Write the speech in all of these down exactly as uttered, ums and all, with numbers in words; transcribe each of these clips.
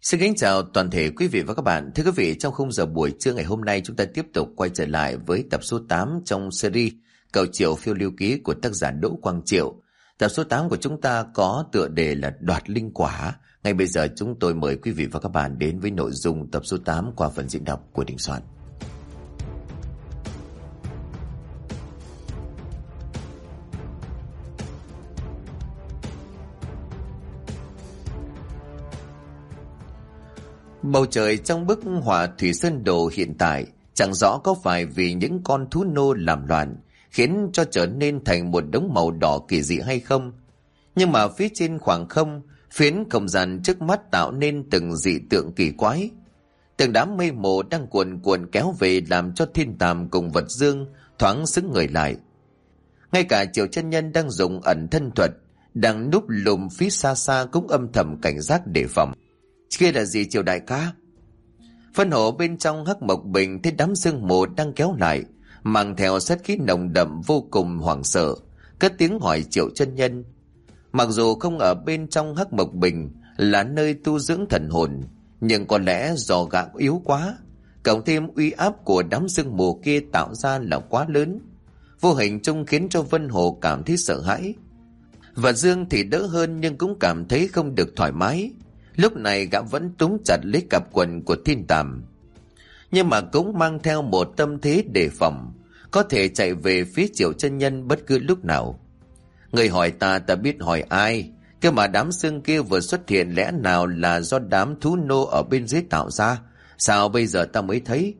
Xin kính chào toàn thể quý vị và các bạn. Thưa quý vị, trong khung giờ buổi trưa ngày hôm nay chúng ta tiếp tục quay trở lại với tập số tám trong series Cầu Triệu Phiêu Lưu Ký của tác giả Đỗ Quang Triệu. Tập số tám của chúng ta có tựa đề là Đoạt Linh Quả. Ngay bây giờ chúng tôi mời quý vị và các bạn đến với nội dung tập số tám qua phần diễn đọc của Đình Soạn. Bầu trời trong bức họa Thủy Sơn Đồ hiện tại chẳng rõ có phải vì những con thú nô làm loạn khiến cho trở nên thành một đống màu đỏ kỳ dị hay không. Nhưng mà phía trên khoảng không, phiến không gian trước mắt tạo nên từng dị tượng kỳ quái. Từng đám mây mù đang cuồn cuộn kéo về làm cho Thiên Tàm cùng Vật Dương thoáng xứng người lại. Ngay cả Triệu Chân Nhân đang dùng ẩn thân thuật, đang núp lùm phía xa xa cũng âm thầm cảnh giác đề phòng. Kia là gì Triệu đại ca? Phân hổ bên trong Hắc Mộc Bình thấy đám sương mù đang kéo lại, mang theo sát khí nồng đậm vô cùng hoảng sợ, cất tiếng hỏi Triệu Chân Nhân. Mặc dù không ở bên trong Hắc Mộc Bình là nơi tu dưỡng thần hồn, nhưng có lẽ do gã yếu quá, cộng thêm uy áp của đám sương mù kia tạo ra là quá lớn, vô hình chung khiến cho Vân Hồ cảm thấy sợ hãi. Và Dương thì đỡ hơn nhưng cũng cảm thấy không được thoải mái. Lúc này gã vẫn túm chặt lấy cặp quần của Thiên Tàm, nhưng mà cũng mang theo một tâm thế đề phòng, có thể chạy về phía Triệu Chân Nhân bất cứ lúc nào. Người hỏi ta, ta biết hỏi ai? Cơ mà đám xương kia vừa xuất hiện lẽ nào là do đám thú nô ở bên dưới tạo ra? Sao bây giờ ta mới thấy?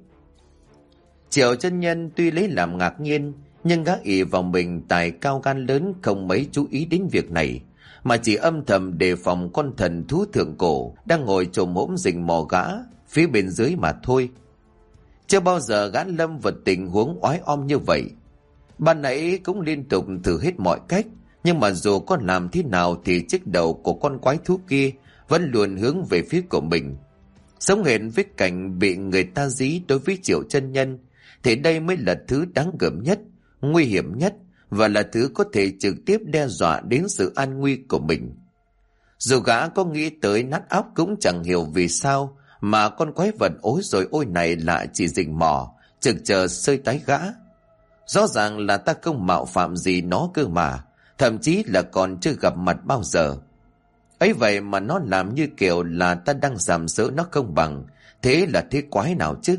Triệu Chân Nhân tuy lấy làm ngạc nhiên, nhưng gã ỷ vào mình tài cao gan lớn, không mấy chú ý đến việc này, mà chỉ âm thầm đề phòng con thần thú thượng cổ đang ngồi chồm hổm rình mò gã phía bên dưới mà thôi. Chưa bao giờ gã lâm vào tình huống oái om như vậy. Ban nãy cũng liên tục thử hết mọi cách, nhưng mà dù có làm thế nào thì chiếc đầu của con quái thú kia vẫn luôn hướng về phía của mình. Sống hệt với cảnh bị người ta dí đối với Triệu Chân Nhân, thì đây mới là thứ đáng gờm nhất, nguy hiểm nhất, và là thứ có thể trực tiếp đe dọa đến sự an nguy của mình. Dù gã có nghĩ tới nát óc cũng chẳng hiểu vì sao mà con quái vật ối rồi ôi này lại chỉ rình mò, trực chờ sơi tái gã. Rõ ràng là ta không mạo phạm gì nó cơ mà, thậm chí là còn chưa gặp mặt bao giờ. Ấy vậy mà nó làm như kiểu là ta đang giảm sỡ nó không bằng, thế là thế quái nào chứ?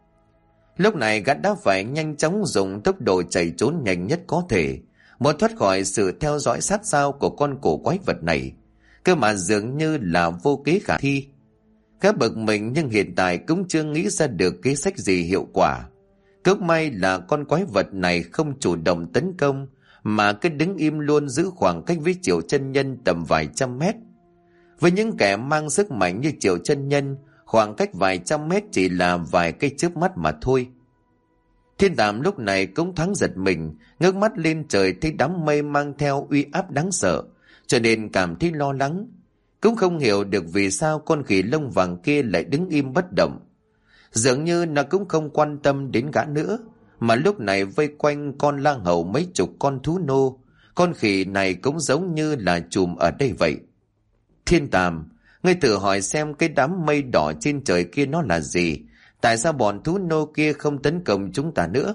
Lúc này gã đã phải nhanh chóng dùng tốc độ chạy trốn nhanh nhất có thể, muốn thoát khỏi sự theo dõi sát sao của con cổ quái vật này. Cơ mà dường như là vô kế khả thi. Gã bực mình nhưng hiện tại cũng chưa nghĩ ra được kế sách gì hiệu quả. Cực may là con quái vật này không chủ động tấn công, mà cứ đứng im luôn giữ khoảng cách với Triệu Chân Nhân tầm vài trăm mét. Với những kẻ mang sức mạnh như Triệu Chân Nhân, khoảng cách vài trăm mét chỉ là vài cây chớp mắt mà thôi. Thiên Tàm lúc này cũng thoáng giật mình, ngước mắt lên trời thấy đám mây mang theo uy áp đáng sợ, cho nên cảm thấy lo lắng. Cũng không hiểu được vì sao con khỉ lông vàng kia lại đứng im bất động. Dường như nó cũng không quan tâm đến gã nữa, mà lúc này vây quanh con lang hầu mấy chục con thú nô. Con khỉ này cũng giống như là chùm ở đây vậy. Thiên Tàm, ngươi thử hỏi xem cái đám mây đỏ trên trời kia nó là gì? Tại sao bọn thú nô kia không tấn công chúng ta nữa?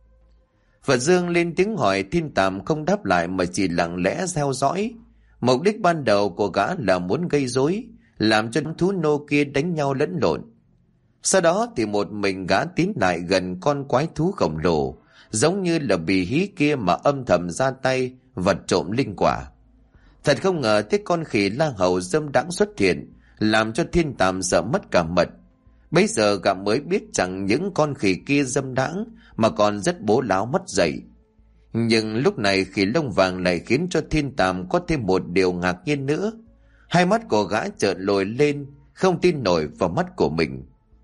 Vật Dương lên tiếng hỏi, Thiên Tàm không đáp lại mà chỉ lặng lẽ theo dõi. Mục đích ban đầu của gã là muốn gây rối, làm cho thú nô kia đánh nhau lẫn lộn. Sau đó thì một mình gã tiến lại gần con quái thú khổng lồ, giống như là bì hí kia mà âm thầm ra tay vật trộm linh quả. Thật không ngờ thế con khỉ lang hầu dâm đãng xuất hiện, làm cho Thiên Tàm sợ mất cả mật. Bấy giờ gã mới biết chẳng những con khỉ kia dâm đãng mà còn rất bố láo mất dạy. Nhưng lúc này khỉ lông vàng lại khiến cho Thiên Tàm có thêm một điều ngạc nhiên nữa. Hai mắt của gã chợt lồi lên, không tin nổi vào mắt của mình.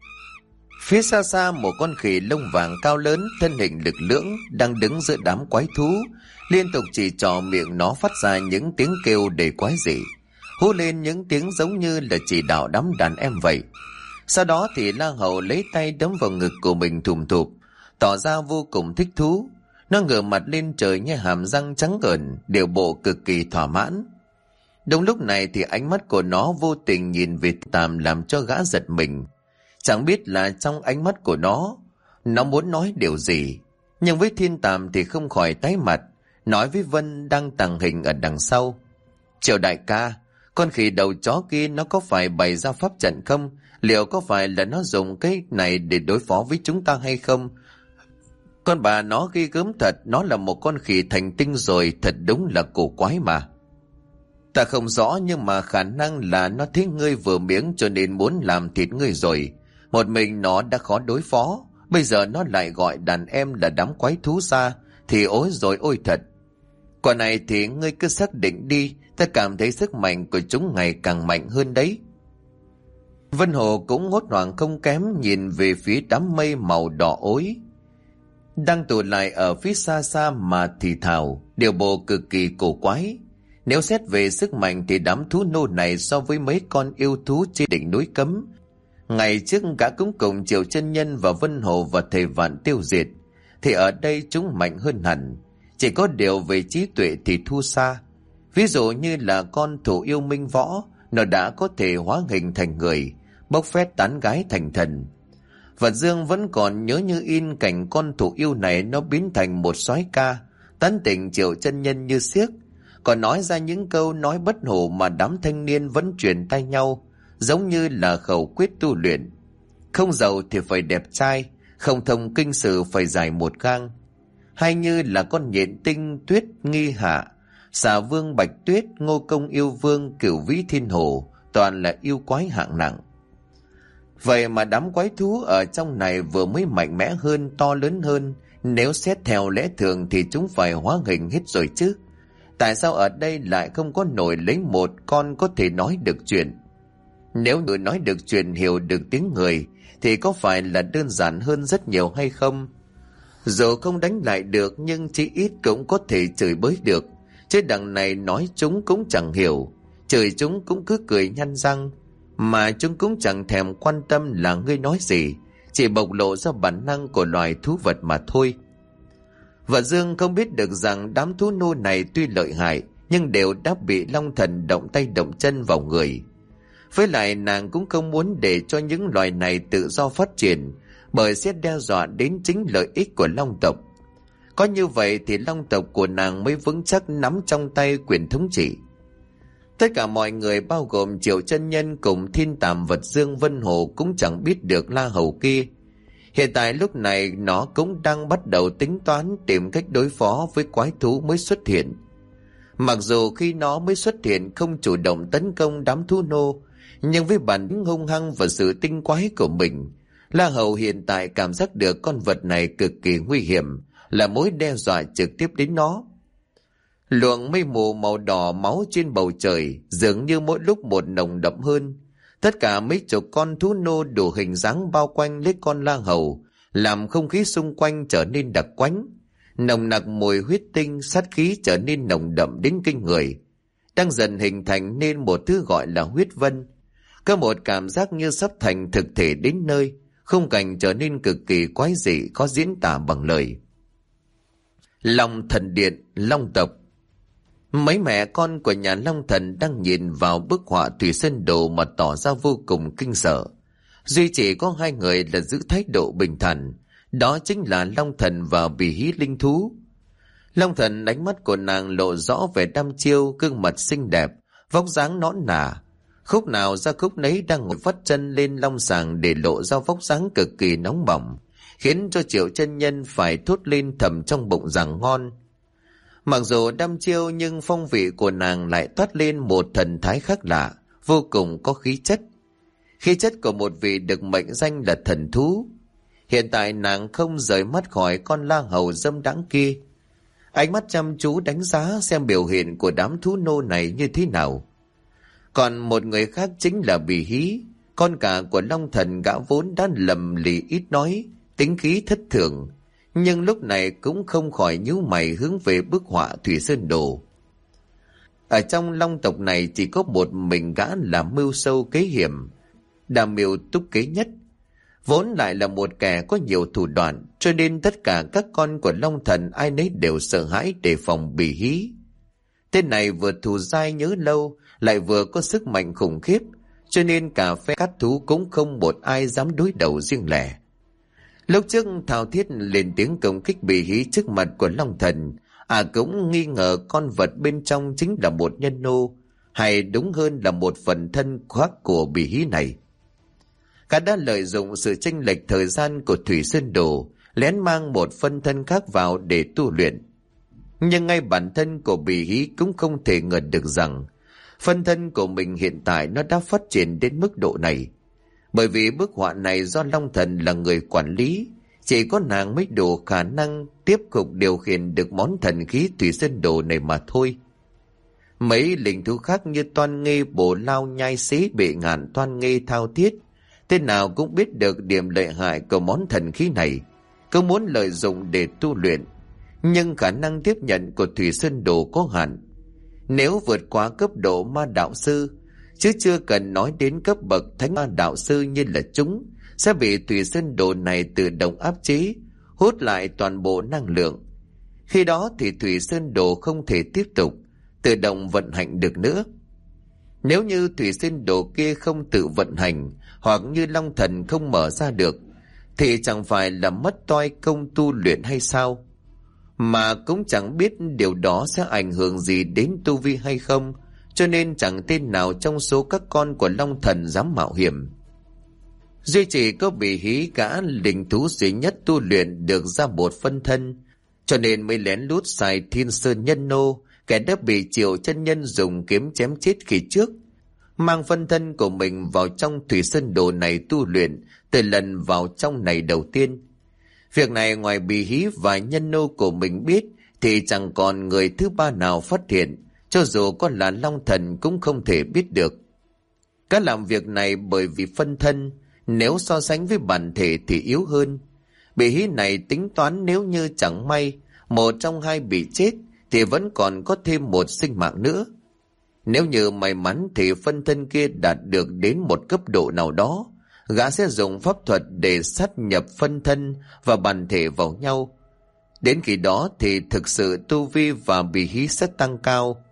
Phía xa xa một con khỉ lông vàng cao lớn, thân hình lực lưỡng đang đứng giữa đám quái thú, liên tục chỉ trỏ miệng nó phát ra những tiếng kêu đầy quái dị, hú lên những tiếng giống như là chỉ đạo đám đàn em vậy. Sau đó thì lang hầu lấy tay đấm vào ngực của mình thùm thụp, tỏ ra vô cùng thích thú. Nó ngửa mặt lên trời như hàm răng trắng ẩn, điều bộ cực kỳ thỏa mãn. Đúng lúc này thì ánh mắt của nó vô tình nhìn về Tàm làm cho gã giật mình. Chẳng biết là trong ánh mắt của nó, nó muốn nói điều gì. Nhưng với Thiên Tàm thì không khỏi tái mặt, nói với Vân đang tàng hình ở đằng sau. Triệu đại ca, con khỉ đầu chó kia nó có phải bày ra pháp trận không? Liệu có phải là nó dùng cái này để đối phó với chúng ta hay không? Con bà nó ghi gớm thật, nó là một con khỉ thành tinh rồi, thật đúng là cổ quái mà. Ta không rõ nhưng mà khả năng là nó thấy ngươi vừa miếng cho nên muốn làm thịt ngươi rồi. Một mình nó đã khó đối phó, bây giờ nó lại gọi đàn em là đám quái thú ra, thì ối rồi ôi thật. Quả này thì ngươi cứ xác định đi, ta cảm thấy sức mạnh của chúng ngày càng mạnh hơn đấy. Vân Hồ cũng hốt hoảng không kém nhìn về phía đám mây màu đỏ ối đang tụ lại ở phía xa xa mà thì thào, điều bộ cực kỳ cổ quái. Nếu xét về sức mạnh thì đám thú nô này so với mấy con yêu thú trên đỉnh núi Cấm ngày trước gã cũng cùng Triệu Chân Nhân và Vân Hồ và thầy Vạn tiêu diệt, thì ở đây chúng mạnh hơn hẳn. Chỉ có điều về trí tuệ thì thua xa. Ví dụ như là con thủ yêu Minh Võ, nó đã có thể hóa hình thành người, bốc phét tán gái thành thần. Và Dương vẫn còn nhớ như in cảnh con thủ yêu này nó biến thành một soái ca, tán tỉnh Triệu Chân Nhân như xiếc, còn nói ra những câu nói bất hủ mà đám thanh niên vẫn truyền tay nhau, giống như là khẩu quyết tu luyện. Không giàu thì phải đẹp trai, không thông kinh sử phải dài một gang. Hay như là con nhện tinh Tuyết Nghi Hạ, Xà Vương Bạch Tuyết, Ngô Công Yêu Vương, Cửu Vĩ Thiên Hồ, toàn là yêu quái hạng nặng. Vậy mà đám quái thú ở trong này vừa mới mạnh mẽ hơn, to lớn hơn. Nếu xét theo lẽ thường thì chúng phải hóa hình hết rồi chứ. Tại sao ở đây lại không có nổi lấy một con có thể nói được chuyện? Nếu người nói được chuyện, hiểu được tiếng người, thì có phải là đơn giản hơn rất nhiều hay không? Dù không đánh lại được nhưng chí ít cũng có thể chửi bới được. Chứ đằng này nói chúng cũng chẳng hiểu, chửi chúng cũng cứ cười nhăn răng, mà chúng cũng chẳng thèm quan tâm là ngươi nói gì, chỉ bộc lộ ra bản năng của loài thú vật mà thôi. Và Dương không biết được rằng đám thú nô này tuy lợi hại nhưng đều đã bị Long Thần động tay động chân vào người. Với lại nàng cũng không muốn để cho những loài này tự do phát triển, bởi sẽ đe dọa đến chính lợi ích của Long tộc. Có như vậy thì Long tộc của nàng mới vững chắc nắm trong tay quyền thống trị. Tất cả mọi người bao gồm Triệu Chân Nhân cùng Thiên Tàm, Vật Dương, Vân Hồ cũng chẳng biết được La Hầu kia. Hiện tại lúc này nó cũng đang bắt đầu tính toán tìm cách đối phó với quái thú mới xuất hiện. Mặc dù khi nó mới xuất hiện không chủ động tấn công đám thú nô, nhưng với bản tính hung hăng và sự tinh quái của mình, La Hầu hiện tại cảm giác được con vật này cực kỳ nguy hiểm, là mối đe dọa trực tiếp đến nó. Luồng mây mù màu đỏ máu trên bầu trời dường như mỗi lúc một nồng đậm hơn. Tất cả mấy chục con thú nô đủ hình dáng bao quanh lấy con La Hầu, làm không khí xung quanh trở nên đặc quánh. Nồng nặc mùi huyết tinh, sát khí trở nên nồng đậm đến kinh người, đang dần hình thành nên một thứ gọi là huyết vân. Có một cảm giác như sắp thành thực thể đến nơi, khung cảnh trở nên cực kỳ quái dị, khó diễn tả bằng lời. Long Thần Điện, Long tộc. Mấy mẹ con của nhà Long Thần đang nhìn vào bức họa Thủy Sơn Đồ mà tỏ ra vô cùng kinh sợ. Duy chỉ có hai người là giữ thái độ bình thản, đó chính là Long Thần và Bì Hí linh thú. Long Thần ánh mắt của nàng lộ rõ vẻ đăm chiêu, gương mặt xinh đẹp, vóc dáng nõn nà. Khúc nào ra khúc nấy đang ngồi vắt chân lên long sàng để lộ ra vóc dáng cực kỳ nóng bỏng, khiến cho Triệu Chân Nhân phải thốt lên thầm trong bụng rằng ngon. Mặc dù đăm chiêu nhưng phong vị của nàng lại toát lên một thần thái khác lạ, vô cùng có khí chất. Khí chất của một vị được mệnh danh là thần thú. Hiện tại nàng không rời mắt khỏi con La Hầu dâm đãng kia, ánh mắt chăm chú đánh giá xem biểu hiện của đám thú nô này như thế nào. Còn một người khác chính là Bì Hí, con cả của Long Thần. Gã vốn đã lầm lì ít nói, tính khí thất thường, nhưng lúc này cũng không khỏi nhíu mày hướng về bức họa Thủy Sơn Đồ. Ở trong Long tộc này chỉ có một mình gã là mưu sâu kế hiểm, đa mưu túc kế nhất, vốn lại là một kẻ có nhiều thủ đoạn, cho nên tất cả các con của Long Thần ai nấy đều sợ hãi đề phòng Bì Hí. Tên này vừa thù dai nhớ lâu, lại vừa có sức mạnh khủng khiếp, cho nên cả phe cát thú cũng không một ai dám đối đầu riêng lẻ. Lúc trước thao thiết lên tiếng công kích Bỉ Hí trước mặt của Long Thần, à cũng nghi ngờ con vật bên trong chính là một nhân nô, hay đúng hơn là một phần thân khác của Bỉ Hí này. Gã đã lợi dụng sự chênh lệch thời gian của Thủy Sơn Đồ, lén mang một phân thân khác vào để tu luyện. Nhưng ngay bản thân của Bỉ Hí cũng không thể ngờ được rằng phân thân của mình hiện tại nó đã phát triển đến mức độ này. Bởi vì bức họa này do Long Thần là người quản lý, chỉ có nàng mới đủ khả năng tiếp tục điều khiển được món thần khí Thủy Sơn Đồ này mà thôi. Mấy linh thú khác như Toan Nghê, Bổ Lao, Nhai Xí, Bệ Ngạn, Toan Nghê, Thao Thiết, tên nào cũng biết được điểm lợi hại của món thần khí này, cứ muốn lợi dụng để tu luyện. Nhưng khả năng tiếp nhận của Thủy Sơn Đồ có hạn. Nếu vượt quá cấp độ ma đạo sư, chứ chưa cần nói đến cấp bậc thánh ma đạo sư như là chúng, sẽ bị Thủy Sơn Đồ này tự động áp chế, hút lại toàn bộ năng lượng. Khi đó thì Thủy Sơn Đồ không thể tiếp tục tự động vận hành được nữa. Nếu như Thủy Sơn Đồ kia không tự vận hành, hoặc như Long Thần không mở ra được, thì chẳng phải là mất toai công tu luyện hay sao? Mà cũng chẳng biết điều đó sẽ ảnh hưởng gì đến tu vi hay không, cho nên chẳng tên nào trong số các con của Long Thần dám mạo hiểm. Duy chỉ có Bỉ Hí gã linh thú duy nhất tu luyện được ra một phân thân, cho nên mới lén lút xài Thiên Sơn Nhân Nô, kẻ đã bị Triệu Chân Nhân dùng kiếm chém chết khi trước, mang phân thân của mình vào trong Thủy Sơn Đồ này tu luyện từ lần vào trong này đầu tiên. Việc này ngoài Bỉ Hí và nhân nô của mình biết thì chẳng còn người thứ ba nào phát hiện, cho dù có là Long Thần cũng không thể biết được. Cả làm việc này bởi vì phân thân, nếu so sánh với bản thể thì yếu hơn. Bỉ Hí này tính toán nếu như chẳng may một trong hai bị chết thì vẫn còn có thêm một sinh mạng nữa. Nếu như may mắn thì phân thân kia đạt được đến một cấp độ nào đó, gã sẽ dùng pháp thuật để sát nhập phân thân và bản thể vào nhau. Đến khi đó thì thực sự tu vi và Bỉ Hí sẽ tăng cao.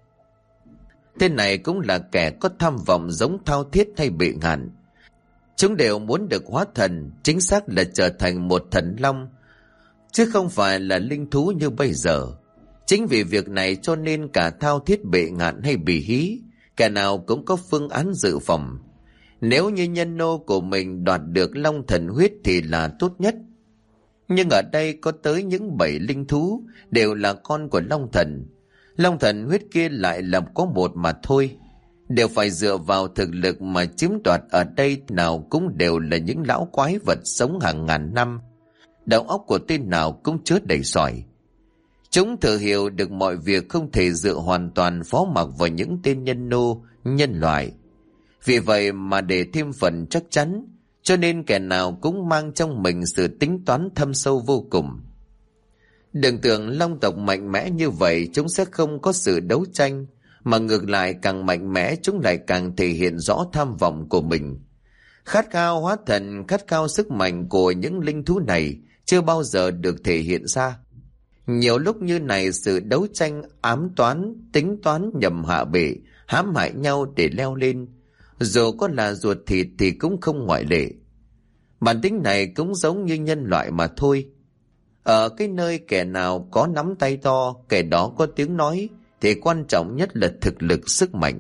Tên này cũng là kẻ có tham vọng giống Thao Thiết hay Bệ Ngạn. Chúng đều muốn được hóa thần, chính xác là trở thành một thần long, chứ không phải là linh thú như bây giờ. Chính vì việc này cho nên cả Thao Thiết, Bệ Ngạn hay Bỉ Hí, kẻ nào cũng có phương án dự phòng. Nếu như nhân nô của mình đoạt được long thần huyết thì là tốt nhất. Nhưng ở đây có tới những bảy linh thú đều là con của long thần. Long thần huyết kia lại là có một mà thôi. Đều phải dựa vào thực lực mà chiếm đoạt, ở đây nào cũng đều là những lão quái vật sống hàng ngàn năm. Đầu óc của tên nào cũng chứa đầy sỏi. Chúng thừa hiểu được mọi việc không thể dựa hoàn toàn phó mặc vào những tên nhân nô, nhân loại. Vì vậy mà để thêm phần chắc chắn, cho nên kẻ nào cũng mang trong mình sự tính toán thâm sâu vô cùng. Đừng tưởng long tộc mạnh mẽ như vậy chúng sẽ không có sự đấu tranh, mà ngược lại càng mạnh mẽ chúng lại càng thể hiện rõ tham vọng của mình. Khát khao hóa thần, khát khao sức mạnh của những linh thú này chưa bao giờ được thể hiện ra. Nhiều lúc như này sự đấu tranh ám toán, tính toán nhằm hạ bệ, hãm hại nhau để leo lên, dù có là ruột thịt thì cũng không ngoại lệ. Bản tính này cũng giống như nhân loại mà thôi. Ở cái nơi kẻ nào có nắm tay to, kẻ đó có tiếng nói, thì quan trọng nhất là thực lực, sức mạnh.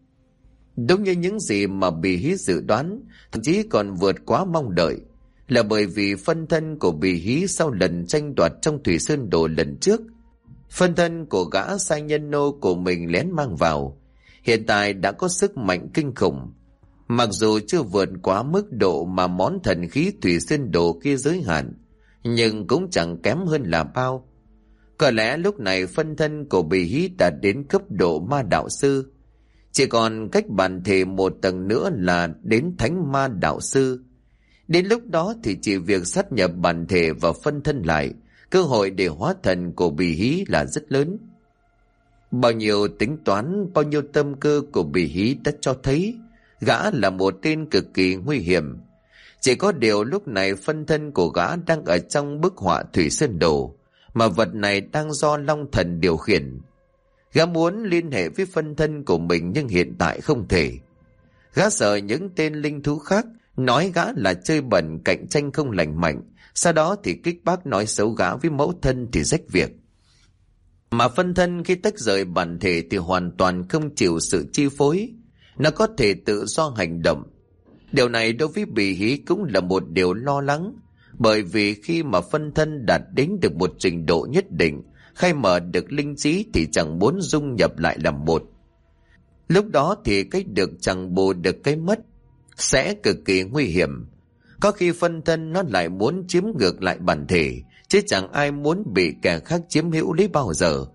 Đúng như những gì mà Bỉ Hí dự đoán, thậm chí còn vượt quá mong đợi, là bởi vì phân thân của Bỉ Hí sau lần tranh đoạt trong Thủy Sơn Đồ lần trước, phân thân của gã sai nhân nô của mình lén mang vào, hiện tại đã có sức mạnh kinh khủng. Mặc dù chưa vượt quá mức độ mà món thần khí Thủy Sơn Đồ kia giới hạn, nhưng cũng chẳng kém hơn là bao. Có lẽ lúc này phân thân của Bỉ Hí đã đến cấp độ ma đạo sư, chỉ còn cách bản thể một tầng nữa là đến thánh ma đạo sư. Đến lúc đó thì chỉ việc sát nhập bản thể và phân thân lại, cơ hội để hóa thần của Bỉ Hí là rất lớn. Bao nhiêu tính toán, bao nhiêu tâm cơ của Bỉ Hí đã cho thấy gã là một tên cực kỳ nguy hiểm. Chỉ có điều lúc này phân thân của gã đang ở trong bức họa Thủy Sơn Đồ, mà vật này đang do long thần điều khiển. Gã muốn liên hệ với phân thân của mình nhưng hiện tại không thể. Gã sợ những tên linh thú khác nói gã là chơi bẩn, cạnh tranh không lành mạnh, sau đó thì kích bác nói xấu gã với mẫu thân thì rách việc. Mà phân thân khi tách rời bản thể thì hoàn toàn không chịu sự chi phối, nó có thể tự do hành động. Điều này đối với Bì Hí cũng là một điều lo lắng, bởi vì khi mà phân thân đạt đến được một trình độ nhất định, khai mở được linh trí thì chẳng muốn dung nhập lại làm một. Lúc đó thì cái được chẳng bù được cái mất, sẽ cực kỳ nguy hiểm. Có khi phân thân nó lại muốn chiếm ngược lại bản thể, chứ chẳng ai muốn bị kẻ khác chiếm hữu lấy bao giờ.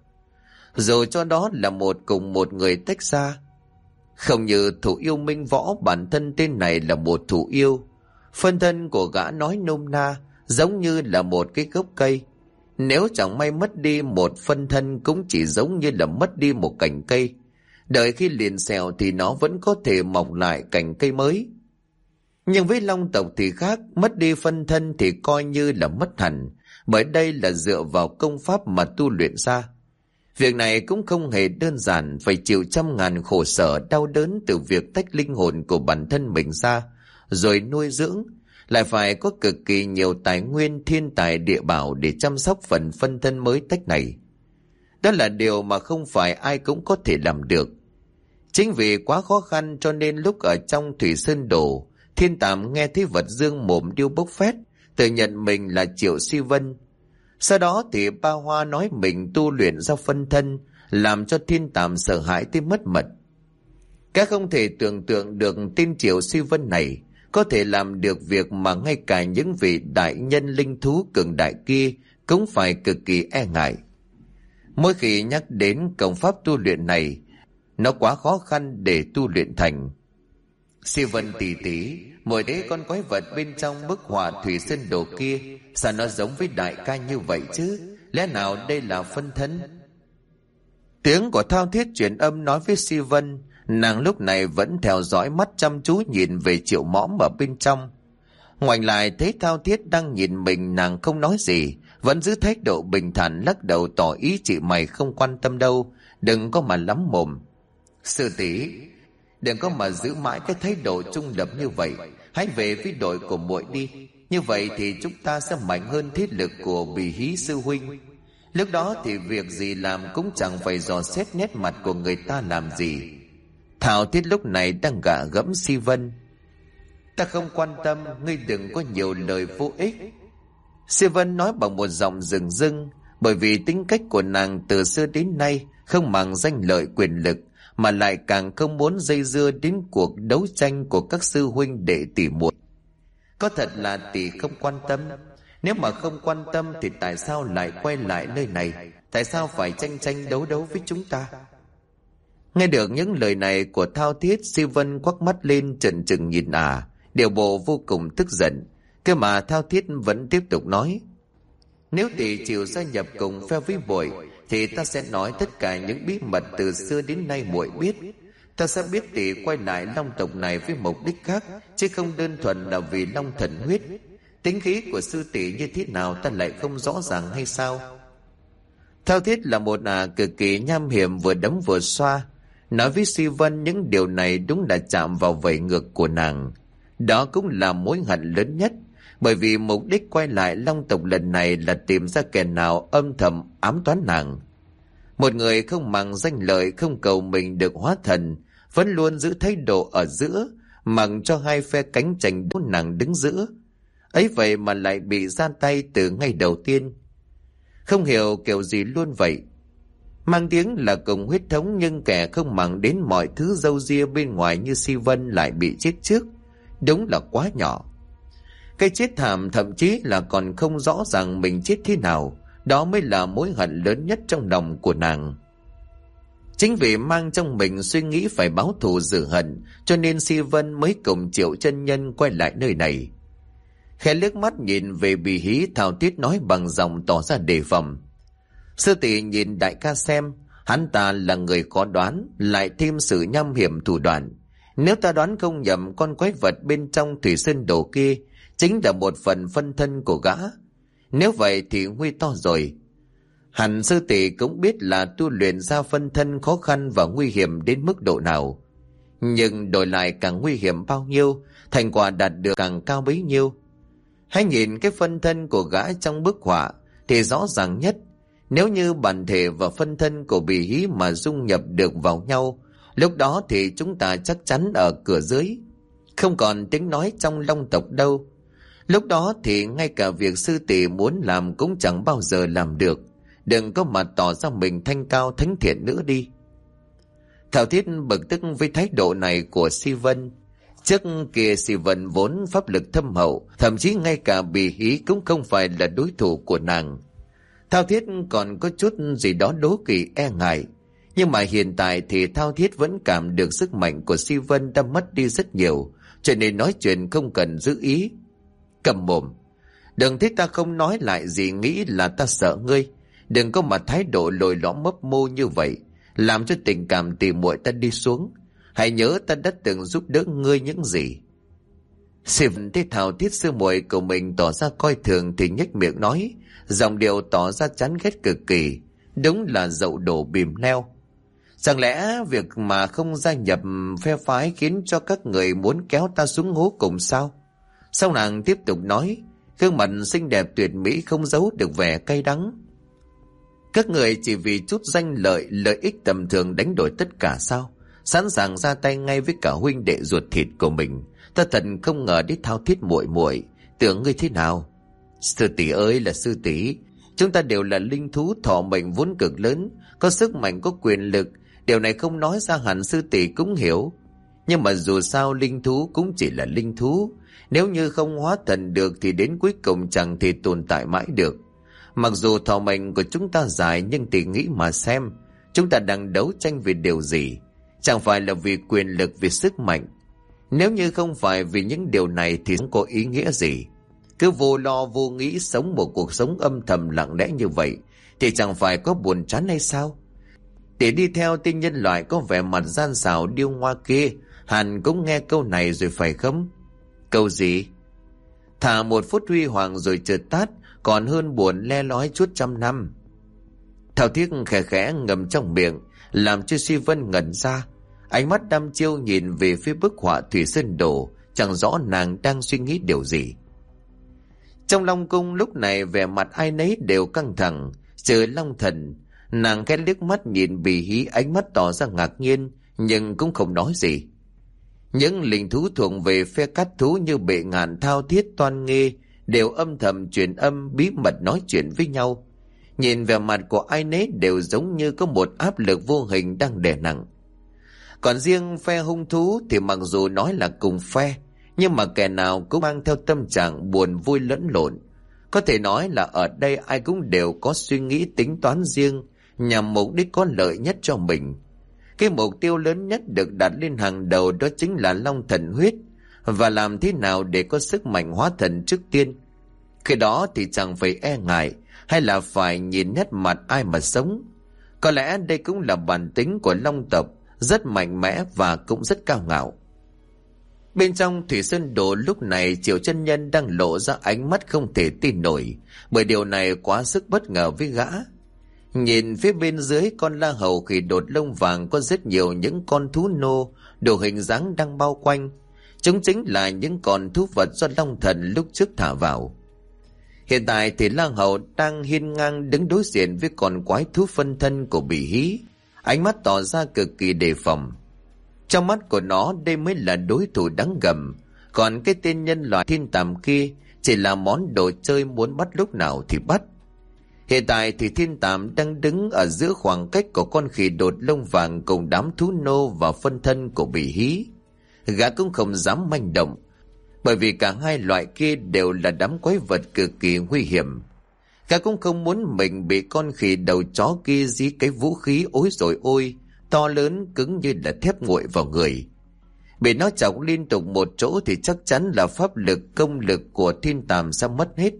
Dù cho đó là một cùng một người tách ra. Không như thủ yêu Minh Võ, bản thân tên này là một thủ yêu. Phân thân của gã nói nôm na giống như là một cái gốc cây. Nếu chẳng may mất đi một phân thân cũng chỉ giống như là mất đi một cành cây. Đợi khi liền xèo thì nó vẫn có thể mọc lại cành cây mới. Nhưng với long tộc thì khác, mất đi phân thân thì coi như là mất hẳn, bởi đây là dựa vào công pháp mà tu luyện ra. Việc này cũng không hề đơn giản, phải chịu trăm ngàn khổ sở đau đớn từ việc tách linh hồn của bản thân mình ra, rồi nuôi dưỡng, lại phải có cực kỳ nhiều tài nguyên thiên tài địa bảo để chăm sóc phần phân thân mới tách này. Đó là điều mà không phải ai cũng có thể làm được. Chính vì quá khó khăn cho nên lúc ở trong Thủy Sơn Đồ, Thiên Tàm nghe thấy vật dương mồm điêu bốc phét, tự nhận mình là Triệu Si Vân. Sau đó thì Ba Hoa nói mình tu luyện ra phân thân, làm cho Thiên Tàm sợ hãi tới mất mật. Các không thể tưởng tượng được tên Triệu Si Vân này có thể làm được việc mà ngay cả những vị đại nhân linh thú cường đại kia cũng phải cực kỳ e ngại. Mỗi khi nhắc đến công pháp tu luyện này, nó quá khó khăn để tu luyện thành. Si Vân tỷ tỷ, mỗi đế con quái vật bên trong bức họa Thủy Sơn Đồ kia, sao nó giống với đại ca như vậy chứ? Lẽ nào đây là phân thân? Tiếng của Thao Thiết truyền âm nói với Si Vân. Nàng lúc này vẫn theo dõi, mắt chăm chú nhìn về Triệu Mõm ở bên trong. Ngoảnh lại thấy Thao Thiết đang nhìn mình, nàng không nói gì, vẫn giữ thái độ bình thản, lắc đầu tỏ ý chị mày không quan tâm đâu, đừng có mà lắm mồm. Sư tỷ, đừng có mà giữ mãi cái thái độ trung lập như vậy, hãy về với đội của muội đi, như vậy thì chúng ta sẽ mạnh hơn thế lực của Bì Hí sư huynh. Lúc đó thì việc gì làm cũng chẳng phải dò xét nét mặt của người ta làm gì. Thảo Thiết lúc này đang gạ gẫm Si Vân. Ta không quan tâm, ngươi đừng có nhiều lời vô ích. Si Vân nói bằng một giọng rừng rưng, bởi vì tính cách của nàng từ xưa đến nay không màng danh lợi quyền lực, mà lại càng không muốn dây dưa đến cuộc đấu tranh của các sư huynh đệ tỷ muội. Có thật là tỷ không quan tâm? Nếu mà không quan tâm thì tại sao lại quay lại nơi này? Tại sao phải tranh tranh đấu đấu với chúng ta? Nghe được những lời này của Thao Thiết, Si Vân quắc mắt lên trừng trừng nhìn à, điều bộ vô cùng tức giận. Cơ mà Thao Thiết vẫn tiếp tục nói: nếu tỷ chịu gia nhập cùng phe với muội thì ta sẽ nói tất cả những bí mật từ xưa đến nay muội biết. Ta sẽ biết tỷ quay lại Long tộc này với mục đích khác, chứ không đơn thuần là vì Long thần huyết. Tính khí của sư tỷ như thế nào ta lại không rõ ràng hay sao? Thao Thiết là một à cực kỳ nham hiểm, vừa đấm vừa xoa. Nói với Si Vân những điều này đúng là chạm vào vảy ngược của nàng. Đó cũng là mối hận lớn nhất, bởi vì mục đích quay lại Long tộc lần này là tìm ra kẻ nào âm thầm ám toán nàng. Một người không màng danh lợi, không cầu mình được hóa thần, vẫn luôn giữ thái độ ở giữa, mặc cho hai phe cánh tranh đấu nàng đứng giữa. Ấy vậy mà lại bị ra tay từ ngay đầu tiên. Không hiểu kiểu gì luôn vậy. Mang tiếng là cùng huyết thống, nhưng kẻ không màng đến mọi thứ râu ria bên ngoài như Si Vân lại bị chết trước. Đúng là quá nhỏ. Cái chết thảm thậm chí là còn không rõ ràng mình chết thế nào. Đó mới là mối hận lớn nhất trong lòng của nàng. Chính vì mang trong mình suy nghĩ phải báo thù rửa hận, cho nên Si Vân mới cùng Triệu chân nhân quay lại nơi này. Khẽ liếc mắt nhìn về Bì Hí, Thao Thiết nói bằng giọng tỏ ra đề phòng: sư tỷ nhìn đại ca xem, hắn ta là người khó đoán, lại thêm sự nham hiểm thủ đoạn. Nếu ta đoán không nhầm, con quái vật bên trong Thủy Sơn Đồ kia chính là một phần phân thân của gã. Nếu vậy thì nguy to rồi. Hẳn sư tỷ cũng biết là tu luyện ra phân thân khó khăn và nguy hiểm đến mức độ nào. Nhưng đổi lại càng nguy hiểm bao nhiêu, thành quả đạt được càng cao bấy nhiêu. Hãy nhìn cái phân thân của gã trong bức họa thì rõ ràng nhất. Nếu như bản thể và phân thân của Bỉ Hí mà dung nhập được vào nhau, lúc đó thì chúng ta chắc chắn ở cửa dưới, không còn tiếng nói trong Long tộc đâu. Lúc đó thì ngay cả việc sư tỷ muốn làm cũng chẳng bao giờ làm được. Đừng có mà tỏ ra mình thanh cao thánh thiện nữa đi. Thảo Thiết bực tức với thái độ này của Si Vân. Trước kia Si Vân vốn pháp lực thâm hậu, thậm chí ngay cả Bỉ Hí cũng không phải là đối thủ của nàng. Thao Thiết còn có chút gì đó đố kỵ e ngại. Nhưng mà hiện tại thì Thao Thiết vẫn cảm được sức mạnh của Si Vân đã mất đi rất nhiều, cho nên nói chuyện không cần giữ ý. Cầm mồm. Đừng thấy ta không nói lại gì nghĩ là ta sợ ngươi. Đừng có mà thái độ lồi lõm mấp mô như vậy, làm cho tình cảm tỉ muội ta đi xuống. Hãy nhớ ta đã từng giúp đỡ ngươi những gì. Si Vân thấy Thao Thiết sư muội của mình tỏ ra coi thường thì nhếch miệng nói, giọng điệu tỏ ra chán ghét cực kỳ. Đúng là dậu đổ bìm leo. Chẳng lẽ việc mà không gia nhập phe phái khiến cho các người muốn kéo ta xuống hố cùng sao? Sau nàng tiếp tục nói, gương mặt xinh đẹp tuyệt mỹ không giấu được vẻ cay đắng. Các người chỉ vì chút danh lợi, lợi ích tầm thường đánh đổi tất cả sao? Sẵn sàng ra tay ngay với cả huynh đệ ruột thịt của mình. Ta thật không ngờ đến Thao Thiết muội muội, tưởng ngươi thế nào? Sư tỷ ơi là sư tỷ, chúng ta đều là linh thú thọ mệnh vốn cực lớn, có sức mạnh, có quyền lực. Điều này không nói ra hẳn sư tỷ cũng hiểu. Nhưng mà dù sao linh thú cũng chỉ là linh thú. Nếu như không hóa thần được thì đến cuối cùng chẳng thể tồn tại mãi được. Mặc dù thọ mệnh của chúng ta dài, nhưng tỷ nghĩ mà xem, chúng ta đang đấu tranh vì điều gì? Chẳng phải là vì quyền lực, vì sức mạnh. Nếu như không phải vì những điều này thì không có ý nghĩa gì. Cứ vô lo vô nghĩ sống một cuộc sống âm thầm lặng lẽ như vậy thì chẳng phải có buồn chán hay sao? Để đi theo tên nhân loại có vẻ mặt gian xảo điêu ngoa kia, hẳn cũng nghe câu này rồi phải không? Câu gì? Thả một phút huy hoàng rồi chợt tát, còn hơn buồn le lói chút trăm năm. Thao Thiết khẽ khẽ ngầm trong miệng, làm cho Si Vân ngẩn ra. Ánh mắt đăm chiêu nhìn về phía bức họa Thủy Sơn Đồ, chẳng rõ nàng đang suy nghĩ điều gì. Trong Long Cung lúc này vẻ mặt ai nấy đều căng thẳng, trừ Long Thần. Nàng khẽ liếc mắt nhìn Bỉ Hí, ánh mắt tỏ ra ngạc nhiên, nhưng cũng không nói gì. Những linh thú thuộc về phe cát thú như Bệ Ngạn, Thao Thiết, Toan Nghê đều âm thầm truyền âm bí mật nói chuyện với nhau. Nhìn vẻ mặt của ai nấy đều giống như có một áp lực vô hình đang đè nặng. Còn riêng phe hung thú thì mặc dù nói là cùng phe, nhưng mà kẻ nào cũng mang theo tâm trạng buồn vui lẫn lộn. Có thể nói là ở đây ai cũng đều có suy nghĩ tính toán riêng, nhằm mục đích có lợi nhất cho mình. Cái mục tiêu lớn nhất được đặt lên hàng đầu đó chính là Long Thần huyết, và làm thế nào để có sức mạnh hóa thần trước tiên. Khi đó thì chẳng phải e ngại hay là phải nhìn nét mặt ai mà sống. Có lẽ đây cũng là bản tính của Long tộc, rất mạnh mẽ và cũng rất cao ngạo. Bên trong Thủy Sơn Đồ lúc này Triệu Chân Nhân đang lộ ra ánh mắt không thể tin nổi, bởi điều này quá sức bất ngờ với gã. Nhìn phía bên dưới con la hầu khỉ đột lông vàng có rất nhiều những con thú nô đồ hình dáng đang bao quanh. Chúng chính là những con thú vật do Long Thần lúc trước thả vào. Hiện tại thì la hầu đang hiên ngang đứng đối diện với con quái thú phân thân của Bỉ Hí, ánh mắt tỏ ra cực kỳ đề phòng. Trong mắt của nó đây mới là đối thủ đáng gầm, còn cái tên nhân loại thiên tàm kia chỉ là món đồ chơi muốn bắt lúc nào thì bắt. Hiện tại thì thiên tàm đang đứng ở giữa khoảng cách của con khỉ đột lông vàng cùng đám thú nô và phân thân của Bỉ Hí. Gã cũng không dám manh động, bởi vì cả hai loại kia đều là đám quái vật cực kỳ nguy hiểm. Gã cũng không muốn mình bị con khỉ đầu chó kia dí cái vũ khí ối rồi ôi, to lớn cứng như là thép nguội vào người. Bị nó chọc liên tục một chỗ thì chắc chắn là pháp lực công lực của thiên tàm sẽ mất hết.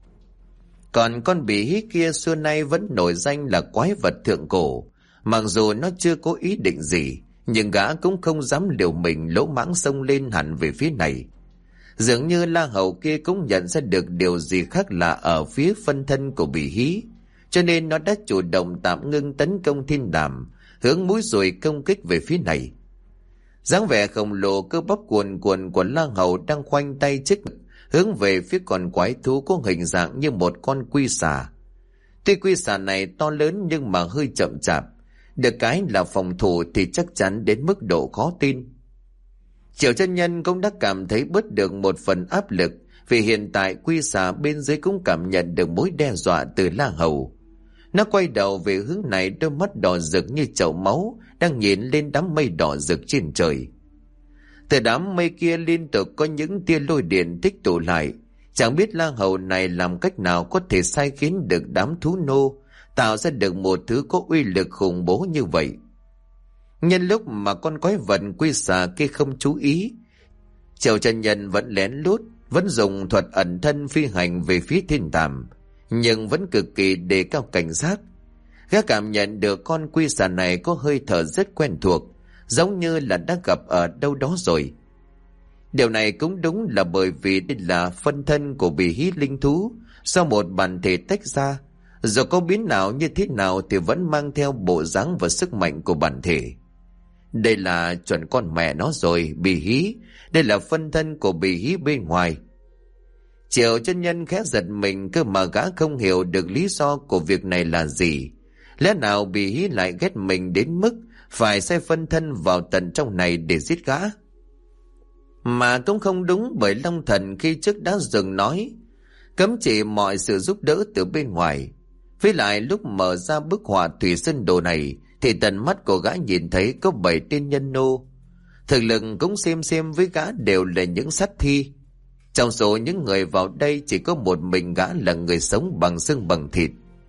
Còn con Bỉ Hí kia xưa nay vẫn nổi danh là quái vật thượng cổ. Mặc dù nó chưa có ý định gì, nhưng gã cũng không dám liều mình lỗ mãng xông lên hẳn về phía này. Dường như la hầu kia cũng nhận ra được điều gì khác lạ ở phía phân thân của Bỉ Hí, cho nên nó đã chủ động tạm ngưng tấn công thiên đàm, hướng mũi dùi công kích về phía này. Dáng vẻ khổng lồ cơ bắp cuồn cuộn của La Hầu đang khoanh tay trước ngực, hướng về phía con quái thú có hình dạng như một con quy xà. Tuy quy xà này to lớn nhưng mà hơi chậm chạp, được cái là phòng thủ thì chắc chắn đến mức độ khó tin. Triệu chân nhân cũng đã cảm thấy bớt được một phần áp lực, vì hiện tại quy xà bên dưới cũng cảm nhận được mối đe dọa từ La Hầu. Nó quay đầu về hướng này, đôi mắt đỏ rực như chậu máu đang nhìn lên đám mây đỏ rực trên trời. Từ đám mây kia liên tục có những tia lôi điện tích tụ lại, chẳng biết La Hầu này làm cách nào có thể sai khiến được đám thú nô, tạo ra được một thứ có uy lực khủng bố như vậy. Nhân lúc mà con quái vật quy xà kia không chú ý, Triệu chân nhân vẫn lén lút, vẫn dùng thuật ẩn thân phi hành về phía thiên đàm, nhưng vẫn cực kỳ đề cao cảnh giác. Gã cảm nhận được con quy xà này có hơi thở rất quen thuộc, giống như là đã gặp ở đâu đó rồi. Điều này cũng đúng là bởi vì đây là phân thân của bì hí linh thú, do một bản thể tách ra, dù có biến nào như thế nào thì vẫn mang theo bộ dáng và sức mạnh của bản thể. Đây là chuẩn con mẹ nó rồi, bì hí, đây là phân thân của bì hí bên ngoài. Triệu chân nhân khẽ giật mình, cơ mà gã không hiểu được lý do của việc này là gì. Lẽ nào bì hí lại ghét mình đến mức phải sai phân thân vào tận trong này để giết gã? Mà cũng không đúng, bởi Long Thần khi trước đã dừng nói cấm chỉ mọi sự giúp đỡ từ bên ngoài. Với lại lúc mở ra bức họa thủy sơn đồ này thì tận mắt của gã nhìn thấy có bảy tên nhân nô. Thực lực cũng xem xem với gã đều là những sát thi. Trong số những người vào đây chỉ có một mình gã là người sống bằng xương bằng thịt.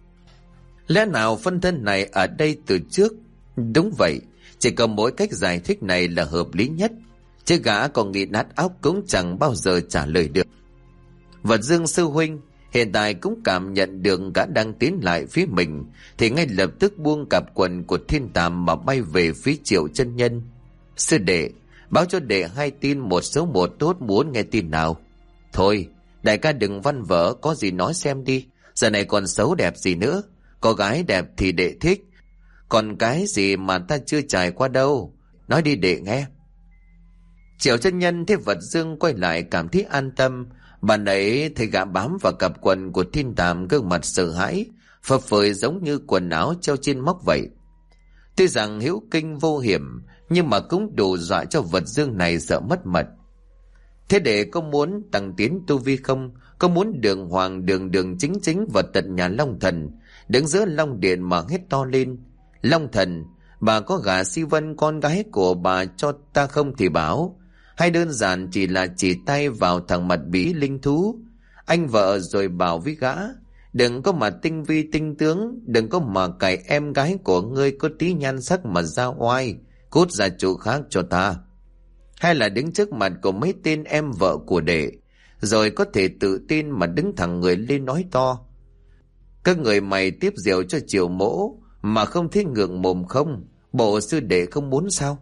Lẽ nào phân thân này ở đây từ trước? Đúng vậy, chỉ có mỗi cách giải thích này là hợp lý nhất, chứ gã còn nghĩ nát óc cũng chẳng bao giờ trả lời được. Vật Dương sư huynh hiện tại cũng cảm nhận được gã đang tiến lại phía mình, thì ngay lập tức buông cặp quần của thiên tàm mà bay về phía Triệu chân nhân. Sư đệ, báo cho đệ hai tin một xấu một tốt, muốn nghe tin nào? Thôi, đại ca đừng văn vở, có gì nói xem đi. Giờ này còn xấu đẹp gì nữa? Có gái đẹp thì đệ thích, còn cái gì mà ta chưa trải qua đâu. Nói đi đệ nghe. Triệu chân nhân thấy Vật Dương quay lại cảm thấy an tâm. Bạn ấy thấy gã bám vào cặp quần của thiên tàm, gương mặt sợ hãi phập phới giống như quần áo treo trên móc vậy. Tuy rằng hữu kinh vô hiểm, nhưng mà cũng đủ dọa cho Vật Dương này sợ mất mật. Thế đệ có muốn tăng tiến tu vi không? Có muốn đường hoàng đường đường chính chính vào tận nhà Long Thần, đứng giữa Long Điện mà hét to lên: Long Thần, bà có gả Si Vân con gái của bà cho ta không thì bảo, hay đơn giản chỉ là chỉ tay vào thằng mặt bỉ linh thú. Anh vợ rồi bảo với gã, đừng có mà tinh vi tinh tướng, đừng có mà cày em gái của ngươi có tí nhan sắc mà ra oai, cút ra chỗ khác cho ta. Hay là đứng trước mặt của mấy tên em vợ của đệ, rồi có thể tự tin mà đứng thẳng người lên nói to: các người mày tiếp rượu cho Triệu mỗ mà không thấy ngượng mồm không? Bộ sư đệ không muốn sao?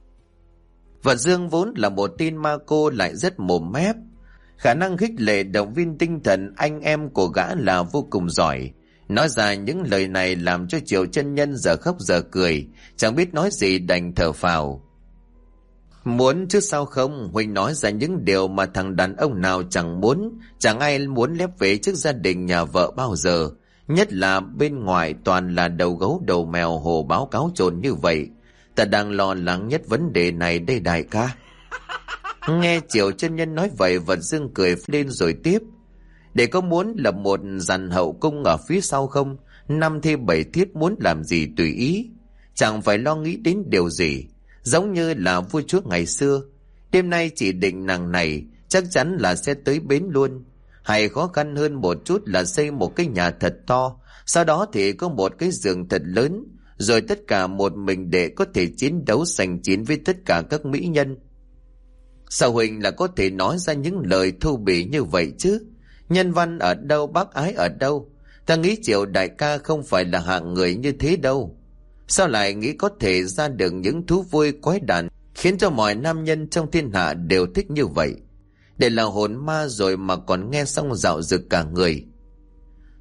Vật Dương vốn là một tên ma cô lại rất mồm mép, khả năng khích lệ động viên tinh thần anh em của gã là vô cùng giỏi. Nói ra những lời này làm cho Triệu chân nhân giờ khóc giờ cười, chẳng biết nói gì đành thở phào. Muốn chứ sao không, huynh nói ra những điều mà thằng đàn ông nào chẳng muốn, chẳng ai muốn lép vế trước gia đình nhà vợ bao giờ, nhất là bên ngoài toàn là đầu gấu đầu mèo hồ báo cáo trồn như vậy. Ta đang lo lắng nhất vấn đề này đây đại ca. Nghe Triệu chân nhân nói vậy, Vật Dương cười lên rồi tiếp: để có muốn lập một dàn hậu cung ở phía sau không? Năm thê bảy thiếp, muốn làm gì tùy ý, chẳng phải lo nghĩ đến điều gì. Giống như là vua chúa ngày xưa, đêm nay chỉ định nàng này chắc chắn là sẽ tới bến luôn. Hay khó khăn hơn một chút là xây một cái nhà thật to, sau đó thì có một cái giường thật lớn, rồi tất cả một mình để có thể chiến đấu sành chiến với tất cả các mỹ nhân. Sao huynh là có thể nói ra những lời thô bỉ như vậy chứ? Nhân văn ở đâu, bác ái ở đâu? Ta nghĩ Triệu đại ca không phải là hạng người như thế đâu. Sao lại nghĩ có thể ra được những thú vui quái đản khiến cho mọi nam nhân trong thiên hạ đều thích như vậy? Để là hồn ma rồi mà còn nghe xong dạo dực cả người.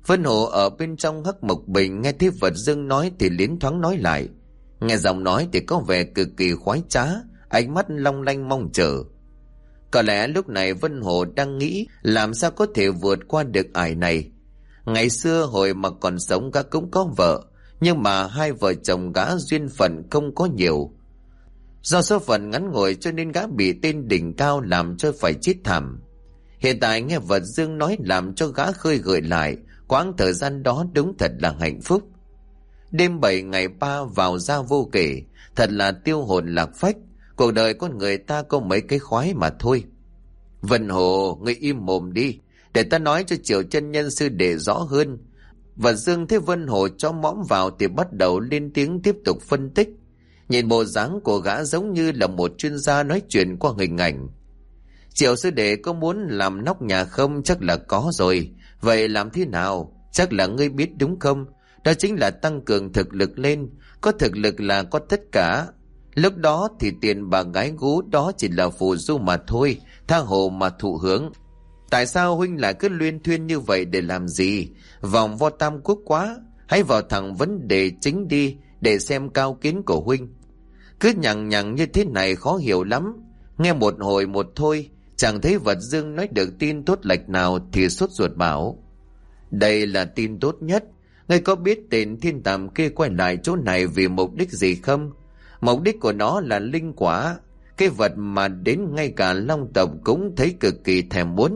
Vân Hồ ở bên trong hắc mộc bình nghe thấy vật dương nói thì liến thoáng nói lại. Nghe giọng nói thì có vẻ cực kỳ khoái trá, ánh mắt long lanh mong chờ. Có lẽ lúc này Vân Hồ đang nghĩ làm sao có thể vượt qua được ải này. Ngày xưa hồi mà còn sống gã cũng có vợ, nhưng mà hai vợ chồng gã duyên phận không có nhiều. Do số phận ngắn ngủi cho nên gã bị tên đỉnh cao làm cho phải chết thảm. Hiện tại nghe vật dương nói làm cho gã khơi gợi lại quãng thời gian đó đúng thật là hạnh phúc. Đêm bảy ngày ba vào ra vô kể, thật là tiêu hồn lạc phách. Cuộc đời con người ta có mấy cái khoái mà thôi. Vân Hồ, ngươi im mồm đi, để ta nói cho Triệu chân nhân sư đệ rõ hơn. Vật dương thấy Vân Hồ cho mõm vào thì bắt đầu lên tiếng tiếp tục phân tích. Nhìn bộ dáng của gã giống như là một chuyên gia nói chuyện qua hình ảnh. Triệu sư đệ có muốn làm nóc nhà không? Chắc là có rồi. Vậy làm thế nào? Chắc là ngươi biết đúng không? Đó chính là tăng cường thực lực lên. Có thực lực là có tất cả. Lúc đó thì tiền bà gái gú đó chỉ là phù du mà thôi, tha hồ mà thụ hướng. Tại sao huynh lại cứ luyên thuyên như vậy để làm gì? Vòng vo tam quốc quá. Hãy vào thẳng vấn đề chính đi để xem cao kiến của huynh. Cứ nhằng nhằng như thế này khó hiểu lắm. Nghe một hồi một thôi, chẳng thấy vật dương nói được tin tốt lệch nào thì sốt ruột bảo. Đây là tin tốt nhất. Ngươi có biết tên thiên tàm kia quay lại chỗ này vì mục đích gì không? Mục đích của nó là linh quả, cái vật mà đến ngay cả Long tộc cũng thấy cực kỳ thèm muốn.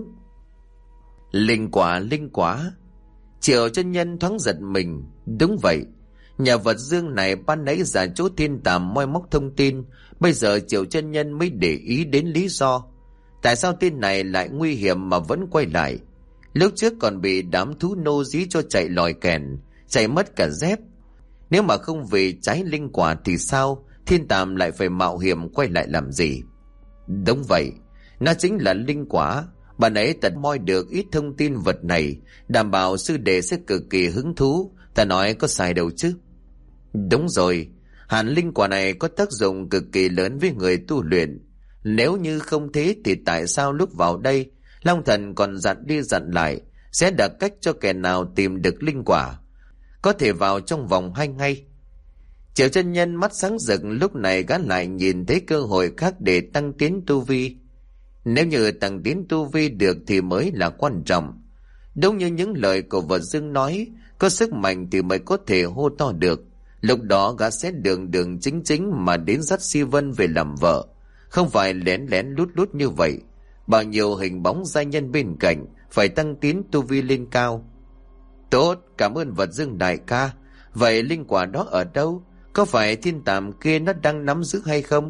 Linh quả, linh quả. Triệu chân nhân thoáng giật mình. Đúng vậy, nhà vật dương này ban nãy giả chỗ thiên tàm moi móc thông tin, bây giờ Triệu chân nhân mới để ý đến lý do. Tại sao tên này lại nguy hiểm mà vẫn quay lại? Lúc trước còn bị đám thú nô dí cho chạy lòi kèn, chạy mất cả dép. Nếu mà không vì trái linh quả thì sao thiên tàm lại phải mạo hiểm quay lại làm gì? Đúng vậy, nó chính là linh quả. Bà ấy tận moi được ít thông tin vật này, đảm bảo sư đệ sẽ cực kỳ hứng thú. Ta nói có sai đâu chứ? Đúng rồi, hàn linh quả này có tác dụng cực kỳ lớn với người tu luyện. Nếu như không thế thì tại sao lúc vào đây Long thần còn dặn đi dặn lại sẽ đặt cách cho kẻ nào tìm được linh quả có thể vào trong vòng hai ngày. Triệu chân nhân mắt sáng rực, lúc này gã lại nhìn thấy cơ hội khác để tăng tiến tu vi. Nếu như tăng tiến tu vi được thì mới là quan trọng. Đúng như những lời của vật dương nói, có sức mạnh thì mới có thể hô to được. Lúc đó gã sẽ đường đường chính chính mà đến dắt Si Vân về làm vợ, không phải lén lén lút lút như vậy. Bao nhiêu hình bóng gia nhân bên cạnh, phải tăng tiến tu vi lên cao. Tốt, cảm ơn vật dương đại ca. Vậy linh quả đó ở đâu? Có phải thiên tàm kia nó đang nắm giữ hay không?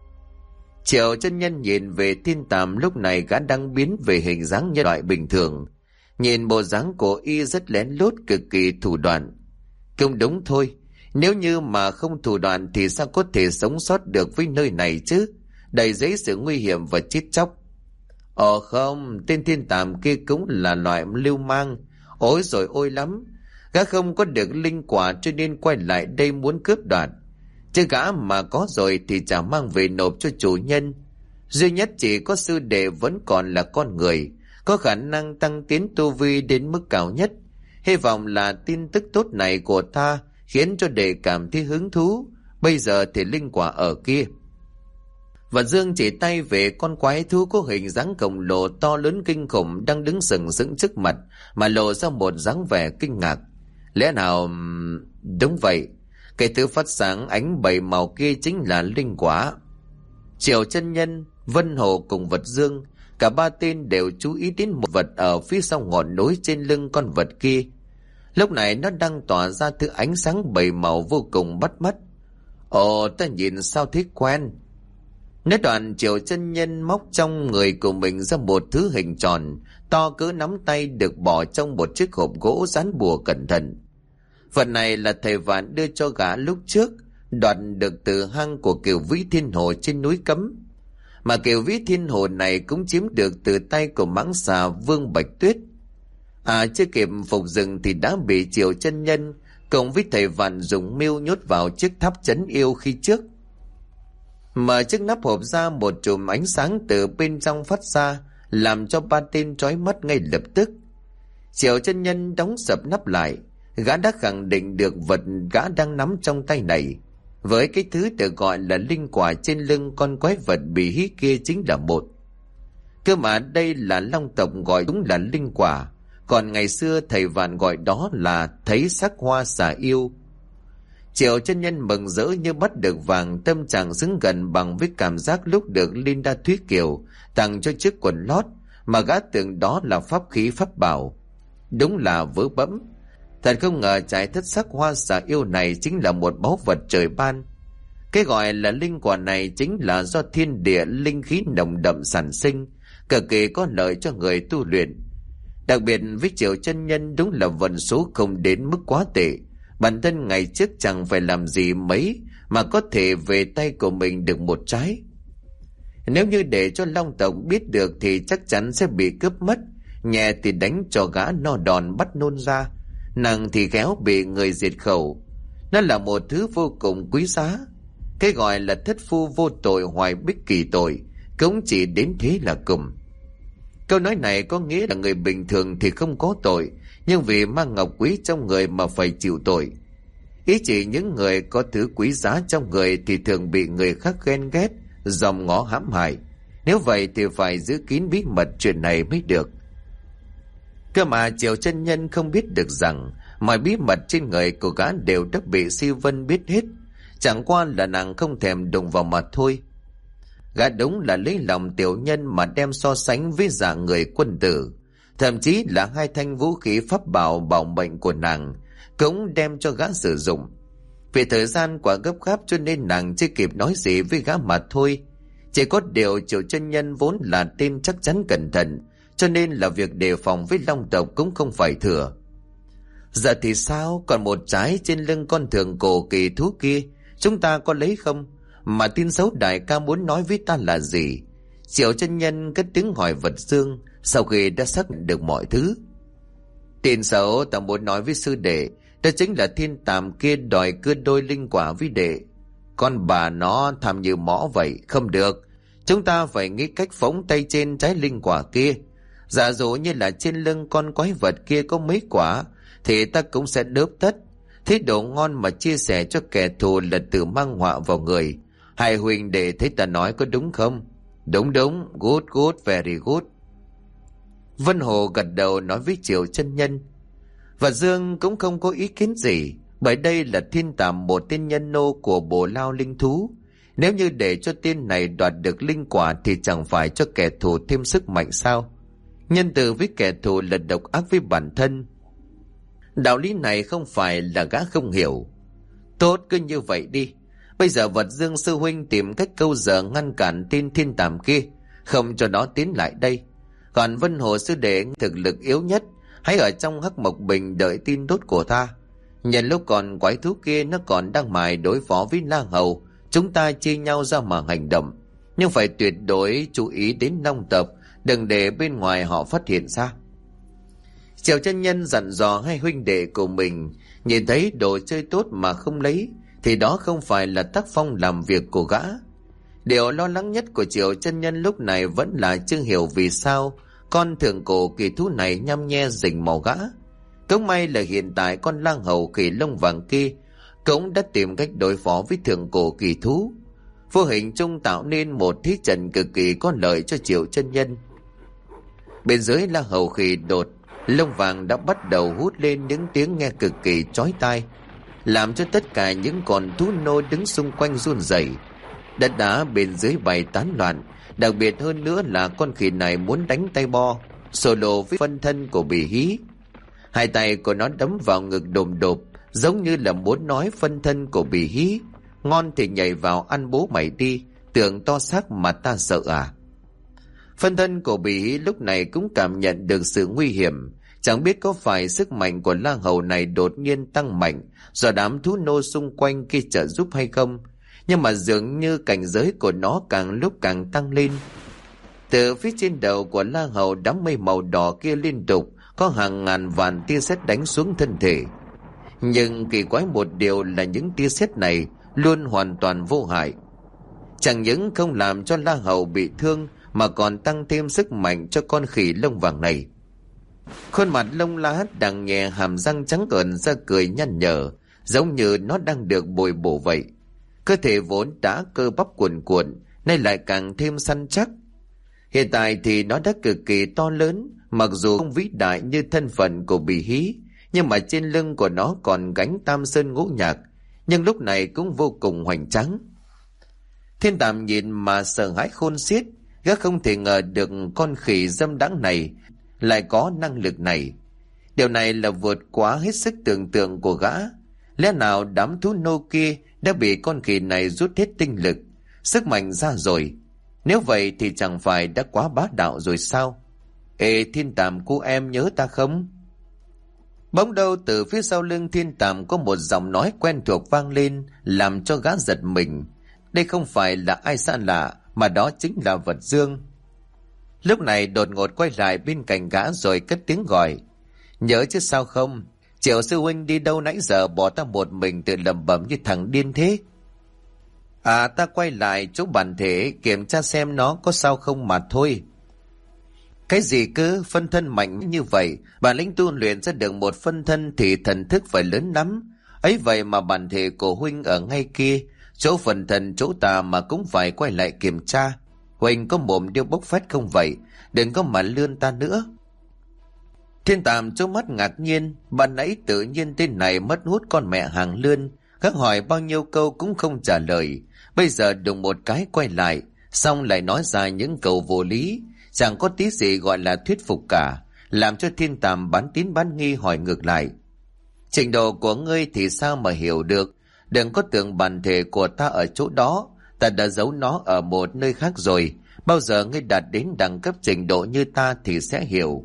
Triệu chân nhân nhìn về thiên tàm, lúc này gã đang biến về hình dáng nhân loại bình thường. Nhìn bộ dáng của y rất lén lút, cực kỳ thủ đoạn. Cũng đúng thôi, nếu như mà không thủ đoạn thì sao có thể sống sót được với nơi này chứ? Đầy giấy sự nguy hiểm và chết chóc. Ồ không, tên thiên tàm kia cũng là loại lưu mang. Ôi rồi ôi lắm. Gã không có được linh quả cho nên quay lại đây muốn cướp đoạt. Chứ gã mà có rồi thì chả mang về nộp cho chủ nhân. Duy nhất chỉ có sư đệ vẫn còn là con người, có khả năng tăng tiến tu vi đến mức cao nhất. Hy vọng là tin tức tốt này của ta khiến cho đệ cảm thấy hứng thú. Bây giờ thì linh quả ở kia. Và Dương chỉ tay về con quái thú có hình dáng khổng lồ to lớn kinh khủng đang đứng sừng sững trước mặt mà lộ ra một dáng vẻ kinh ngạc. Lẽ nào... Đúng vậy, cái thứ phát sáng ánh bảy màu kia chính là linh quả. Triệu chân nhân, Vân Hồ cùng vật Dương, cả ba tên đều chú ý đến một vật ở phía sau ngọn núi trên lưng con vật kia. Lúc này nó đang tỏa ra thứ ánh sáng bảy màu vô cùng bắt mắt. Ồ, ta nhìn sao thấy quen. Nói đoạn, Triệu chân nhân móc trong người của mình ra một thứ hình tròn to cỡ nắm tay, được bỏ trong một chiếc hộp gỗ dán bùa cẩn thận. Vật này là thầy Vạn đưa cho gã lúc trước, đoạt được từ hang của Kiều Vĩ Thiên Hồ trên núi Cấm. Mà Kiều Vĩ Thiên Hồ này cũng chiếm được từ tay của mãng xà Vương Bạch Tuyết. À, chưa kịp phục dựng thì đã bị Triệu chân nhân cùng với thầy Vạn dùng mưu nhốt vào chiếc tháp trấn yêu khi trước. Mở chiếc nắp hộp ra, một chùm ánh sáng từ bên trong phát ra, làm cho ba tên chói mắt ngay lập tức. Triệu chân nhân đóng sập nắp lại. Gã đã khẳng định được vật gã đang nắm trong tay này với cái thứ được gọi là linh quả trên lưng con quái vật bị hí kia chính là một. Cơ mà đây là Long tộc gọi đúng là linh quả, còn ngày xưa thầy Vạn gọi đó là thấy sắc hoa xà yêu. Triệu chân nhân mừng rỡ như bắt được vàng, tâm trạng xứng gần bằng với cảm giác lúc được Linda Thúy Kiều tặng cho chiếc quần lót mà gã tưởng đó là pháp khí pháp bảo. Đúng là vớ bẫm. Thật không ngờ trái thất sắc hoa xà yêu này chính là một báu vật trời ban. Cái gọi là linh quả này chính là do thiên địa linh khí nồng đậm sản sinh, cực kỳ có lợi cho người tu luyện. Đặc biệt với Triệu chân nhân đúng là vận số không đến mức quá tệ. Bản thân ngày trước chẳng phải làm gì mấy mà có thể về tay của mình được một trái. Nếu như để cho Long tộc biết được thì chắc chắn sẽ bị cướp mất. Nhẹ thì đánh cho gã no đòn bắt nôn ra, nặng thì khéo bị người diệt khẩu. Nó là một thứ vô cùng quý giá. Cái gọi là thất phu vô tội hoài bích kỳ tội cũng chỉ đến thế là cùng. Câu nói này có nghĩa là người bình thường thì không có tội, nhưng vì mang ngọc quý trong người mà phải chịu tội. Ý chỉ những người có thứ quý giá trong người thì thường bị người khác ghen ghét, dòm ngó hãm hại. Nếu vậy thì phải giữ kín bí mật chuyện này mới được. Cơ mà Triệu chân nhân không biết được rằng mọi bí mật trên người của gã đều đã bị Si Vân biết hết, chẳng qua là nàng không thèm đụng vào mà thôi. Gã đúng là lấy lòng tiểu nhân mà đem so sánh với dạng người quân tử, thậm chí là hai thanh vũ khí pháp bảo bảo mệnh của nàng cũng đem cho gã sử dụng. Vì thời gian quá gấp gáp cho nên nàng chưa kịp nói gì với gã mà thôi. Chỉ có điều Triệu chân nhân vốn là tên chắc chắn cẩn thận, cho nên là việc đề phòng với Long tộc cũng không phải thừa. Giờ thì sao? Còn một trái trên lưng con thượng cổ kỳ thú kia, chúng ta có lấy không? Mà tin xấu đại ca muốn nói với ta là gì? Triệu chân nhân cất tiếng hỏi Vật Dương sau khi đã xác định được mọi thứ. Tin xấu ta muốn nói với sư đệ, đó chính là thiên tàm kia đòi cưa đôi linh quả với đệ. Con bà nó tham như mõ vậy, không được. Chúng ta phải nghĩ cách phóng tay trên trái linh quả kia. Giả dụ như là trên lưng con quái vật kia có mấy quả thì ta cũng sẽ đớp tất. Thế đồ ngon mà chia sẻ cho kẻ thù là tự mang họa vào người. Hai huynh đệ thấy ta nói có đúng không? Đúng đúng, good good, very good. Vân Hồ gật đầu nói với Triệu chân nhân. Và Dương cũng không có ý kiến gì, bởi đây là thiên tàm, một tên nhân nô của Bồ Lao linh thú. Nếu như để cho tên này đoạt được linh quả thì chẳng phải cho kẻ thù thêm sức mạnh sao? Nhân từ với kẻ thù là độc ác với bản thân. Đạo lý này không phải là gã không hiểu. Tốt, cứ như vậy đi. Bây giờ Vật Dương sư huynh tìm cách câu giờ ngăn cản tên thiên tàm kia, không cho nó tiến lại đây. Còn Vân Hồ sư đệ thực lực yếu nhất, hãy ở trong Hắc Mộc Bình đợi tin tốt của ta. Nhân lúc còn quái thú kia nó còn đang mài đối phó với La Hầu, chúng ta chia nhau ra mà hành động. Nhưng phải tuyệt đối chú ý đến Long tộc, đừng để bên ngoài họ phát hiện ra. Triệu chân nhân dặn dò hai huynh đệ của mình, nhìn thấy đồ chơi tốt mà không lấy thì đó không phải là tác phong làm việc của gã. Điều lo lắng nhất của Triệu chân nhân lúc này vẫn là chưa hiểu vì sao con thượng cổ kỳ thú này nhăm nhe rình mò gã. Cũng may là hiện tại con lang hầu khỉ lông vàng kia cũng đã tìm cách đối phó với thượng cổ kỳ thú, vô hình chung tạo nên một thế trận cực kỳ có lợi cho Triệu chân nhân. Bên dưới lang hầu khỉ đột, lông vàng đã bắt đầu hút lên những tiếng nghe cực kỳ chói tai, làm cho tất cả những con thú nô đứng xung quanh run rẩy. Đất đá bên dưới bay tán loạn, đặc biệt hơn nữa là con khỉ này muốn đánh tay bo solo với phân thân của Bỉ Hí. Hai tay của nó đấm vào ngực đồm đột, giống như là muốn nói phân thân của Bỉ Hí: ngon thì nhảy vào ăn bố mày đi, tưởng to xác mà ta sợ à? Phân thân của Bỉ Hí lúc này cũng cảm nhận được sự nguy hiểm, chẳng biết có phải sức mạnh của La Hầu này đột nhiên tăng mạnh do đám thú nô xung quanh kia trợ giúp hay không, nhưng mà dường như cảnh giới của nó càng lúc càng tăng lên. Từ phía trên đầu của La Hầu, đám mây màu đỏ kia liên tục có hàng ngàn vạn tia sét đánh xuống thân thể. Nhưng kỳ quái một điều là những tia sét này luôn hoàn toàn vô hại, chẳng những không làm cho La Hầu bị thương mà còn tăng thêm sức mạnh cho con khỉ lông vàng này. Khuôn mặt lông lá đằng nhẹ, hàm răng trắng ợn ra cười nhăn nhở, giống như nó đang được bồi bổ vậy. Cơ thể vốn đã cơ bắp cuồn cuộn, nay lại càng thêm săn chắc. Hiện tại thì nó đã cực kỳ to lớn, mặc dù không vĩ đại như thân phận của Bì Hí, nhưng mà trên lưng của nó còn gánh tam sơn ngũ nhạc, nhưng lúc này cũng vô cùng hoành tráng. Thiên Tàm nhìn mà sợ hãi khôn xiết, gã không thể ngờ được con khỉ dâm đãng này lại có năng lực này. Điều này là vượt quá hết sức tưởng tượng của gã. Lẽ nào đám thú nô kia đã bị con khỉ này rút hết tinh lực, sức mạnh ra rồi? Nếu vậy thì chẳng phải đã quá bá đạo rồi sao? Ê Thiên Tàm, cô em nhớ ta không? Bỗng đâu từ phía sau lưng Thiên Tàm có một giọng nói quen thuộc vang lên, làm cho gã giật mình. Đây không phải là ai xa lạ, mà đó chính là Vật Dương. Lúc này đột ngột quay lại bên cạnh gã rồi cất tiếng gọi. Nhớ chứ sao không? Triệu sư huynh đi đâu nãy giờ bỏ ta một mình tự lẩm bẩm như thằng điên thế? À, ta quay lại chỗ bản thể kiểm tra xem nó có sao không mà thôi. Cái gì cứ phân thân mạnh như vậy, bản lĩnh tu luyện ra được một phân thân thì thần thức phải lớn lắm. Ấy vậy mà bản thể của huynh ở ngay kia, chỗ phần thần chỗ ta mà cũng phải quay lại kiểm tra. Huynh có mồm điêu bốc phét không vậy? Đừng có mà lươn ta nữa. Thiên Tàm trố mắt ngạc nhiên, ban nãy tự nhiên tên này mất hút con mẹ hàng lươn, gác hỏi bao nhiêu câu cũng không trả lời. Bây giờ đùng một cái quay lại, xong lại nói ra những câu vô lý, chẳng có tí gì gọi là thuyết phục cả, làm cho Thiên Tàm bán tín bán nghi hỏi ngược lại. Trình độ của ngươi thì sao mà hiểu được? Đừng có tưởng bản thể của ta ở chỗ đó, ta đã giấu nó ở một nơi khác rồi. Bao giờ ngươi đạt đến đẳng cấp trình độ như ta thì sẽ hiểu.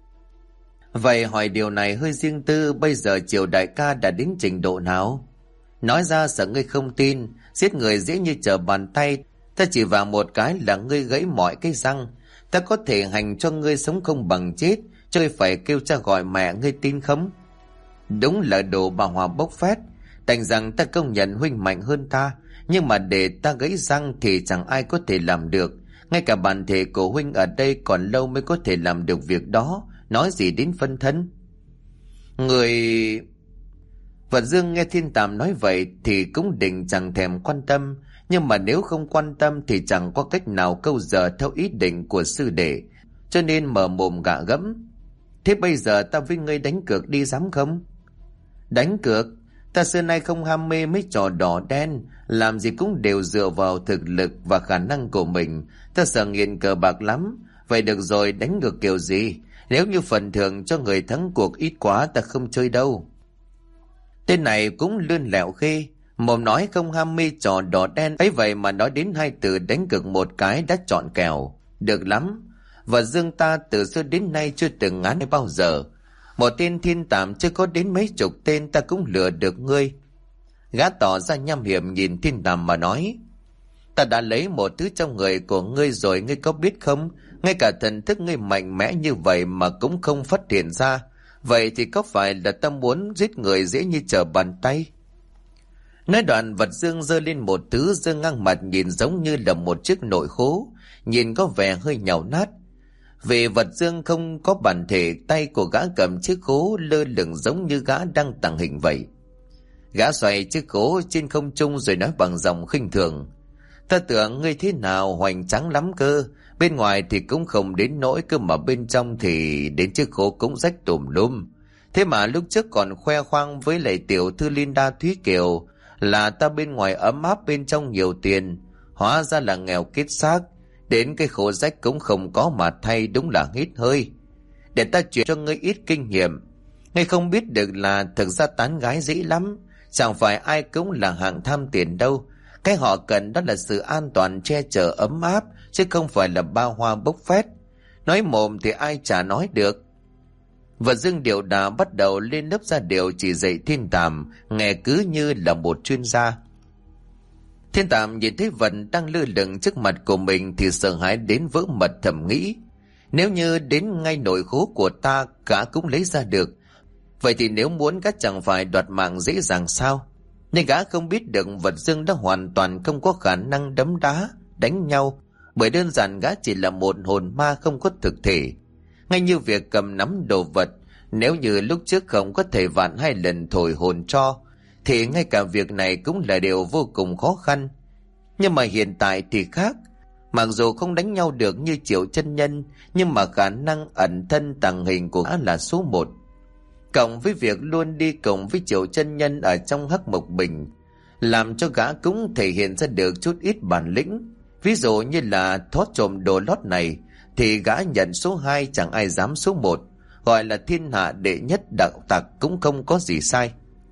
Vậy hỏi điều này hơi riêng tư, bây giờ Triều đại ca đã đến trình độ nào? Nói ra sợ ngươi không tin, giết người dễ như trở bàn tay, ta chỉ vào một cái là ngươi gãy mọi cái răng. Ta có thể hành cho ngươi sống không bằng chết, cho ngươi phải kêu cha gọi mẹ, ngươi tin không? Đúng là đồ bà hòa bốc phét. Đành rằng ta công nhận huynh mạnh hơn ta, nhưng mà để ta gãy răng thì chẳng ai có thể làm được. Ngay cả bản thể của huynh ở đây còn lâu mới có thể làm được việc đó, nói gì đến phân thân. Người... Vật Dương nghe Thiên Tàm nói vậy thì cũng định chẳng thèm quan tâm, nhưng mà nếu không quan tâm thì chẳng có cách nào câu giờ theo ý định của sư đệ, cho nên mở mồm gạ gẫm. Thế bây giờ ta với ngươi đánh cược đi dám không? Đánh cược? Ta xưa nay không ham mê mấy trò đỏ đen, làm gì cũng đều dựa vào thực lực và khả năng của mình. Ta sợ nghiện cờ bạc lắm. Vậy được rồi, đánh cược kiểu gì? Nếu như phần thưởng cho người thắng cuộc ít quá, ta không chơi đâu. Tên này cũng lươn lẹo khê, mồm nói không ham mê trò đỏ đen, ấy vậy mà nói đến hai từ đánh cược một cái đã chọn kèo. Được lắm. Và Dương ta từ xưa đến nay chưa từng ngán bao giờ. Một tên Thiên Tàm chưa có đến mấy chục tên ta cũng lừa được ngươi. Gã tỏ ra nham hiểm nhìn Thiên Tàm mà nói. Ta đã lấy một thứ trong người của ngươi rồi, ngươi có biết không? Ngay cả thần thức ngươi mạnh mẽ như vậy mà cũng không phát hiện ra. Vậy thì có phải là ta muốn giết người dễ như trở bàn tay? Nói đoạn Vật Dương giơ lên một thứ giơ ngang mặt nhìn giống như là một chiếc nồi khố, nhìn có vẻ hơi nhàu nát. Vì Vật Dương không có bản thể, tay của gã cầm chiếc khố lơ lửng giống như gã đang tàng hình vậy. Gã xoay chiếc khố trên không trung rồi nói bằng giọng khinh thường. Ta tưởng ngươi thế nào hoành tráng lắm cơ, bên ngoài thì cũng không đến nỗi cơ mà bên trong thì đến chiếc khố cũng rách tùm lum. Thế mà lúc trước còn khoe khoang với lại tiểu thư Linda Thúy Kiều là ta bên ngoài ấm áp bên trong nhiều tiền, hóa ra là nghèo kết xác. Đến cái khổ rách cũng không có mà thay, đúng là hít hơi. Để ta chuyển cho ngươi ít kinh nghiệm. Ngươi không biết được là thực ra tán gái dễ lắm, chẳng phải ai cũng là hạng tham tiền đâu. Cái họ cần đó là sự an toàn che chở ấm áp, chứ không phải là ba hoa bốc phét. Nói mồm thì ai chả nói được. Vật Dương điệu đà bắt đầu lên lớp ra điều chỉ dạy Thiên Tàm, nghe cứ như là một chuyên gia. Thiên Tàm nhìn thấy Vật đang lơ lửng trước mặt của mình thì sợ hãi đến vỡ mật, thầm nghĩ. Nếu như đến ngay nội khố của ta cả cũng lấy ra được, vậy thì nếu muốn gã chẳng phải đoạt mạng dễ dàng sao? Nhưng gã không biết được Vật Dương đã hoàn toàn không có khả năng đấm đá, đánh nhau, bởi đơn giản gã chỉ là một hồn ma không có thực thể. Ngay như việc cầm nắm đồ vật, nếu như lúc trước không có thầy Vạn hai lần thổi hồn cho, thì ngay cả việc này cũng là điều vô cùng khó khăn. Nhưng mà hiện tại thì khác. Mặc dù không đánh nhau được như Triệu chân nhân, nhưng mà khả năng ẩn thân tàng hình của gã là số một. Cộng với việc luôn đi cùng với Triệu chân nhân ở trong Hắc Mộc Bình, làm cho gã cũng thể hiện ra được chút ít bản lĩnh. Ví dụ như là thoát trộm đồ lót này, thì gã nhận số hai chẳng ai dám số một, gọi là thiên hạ đệ nhất đạo tặc cũng không có gì sai.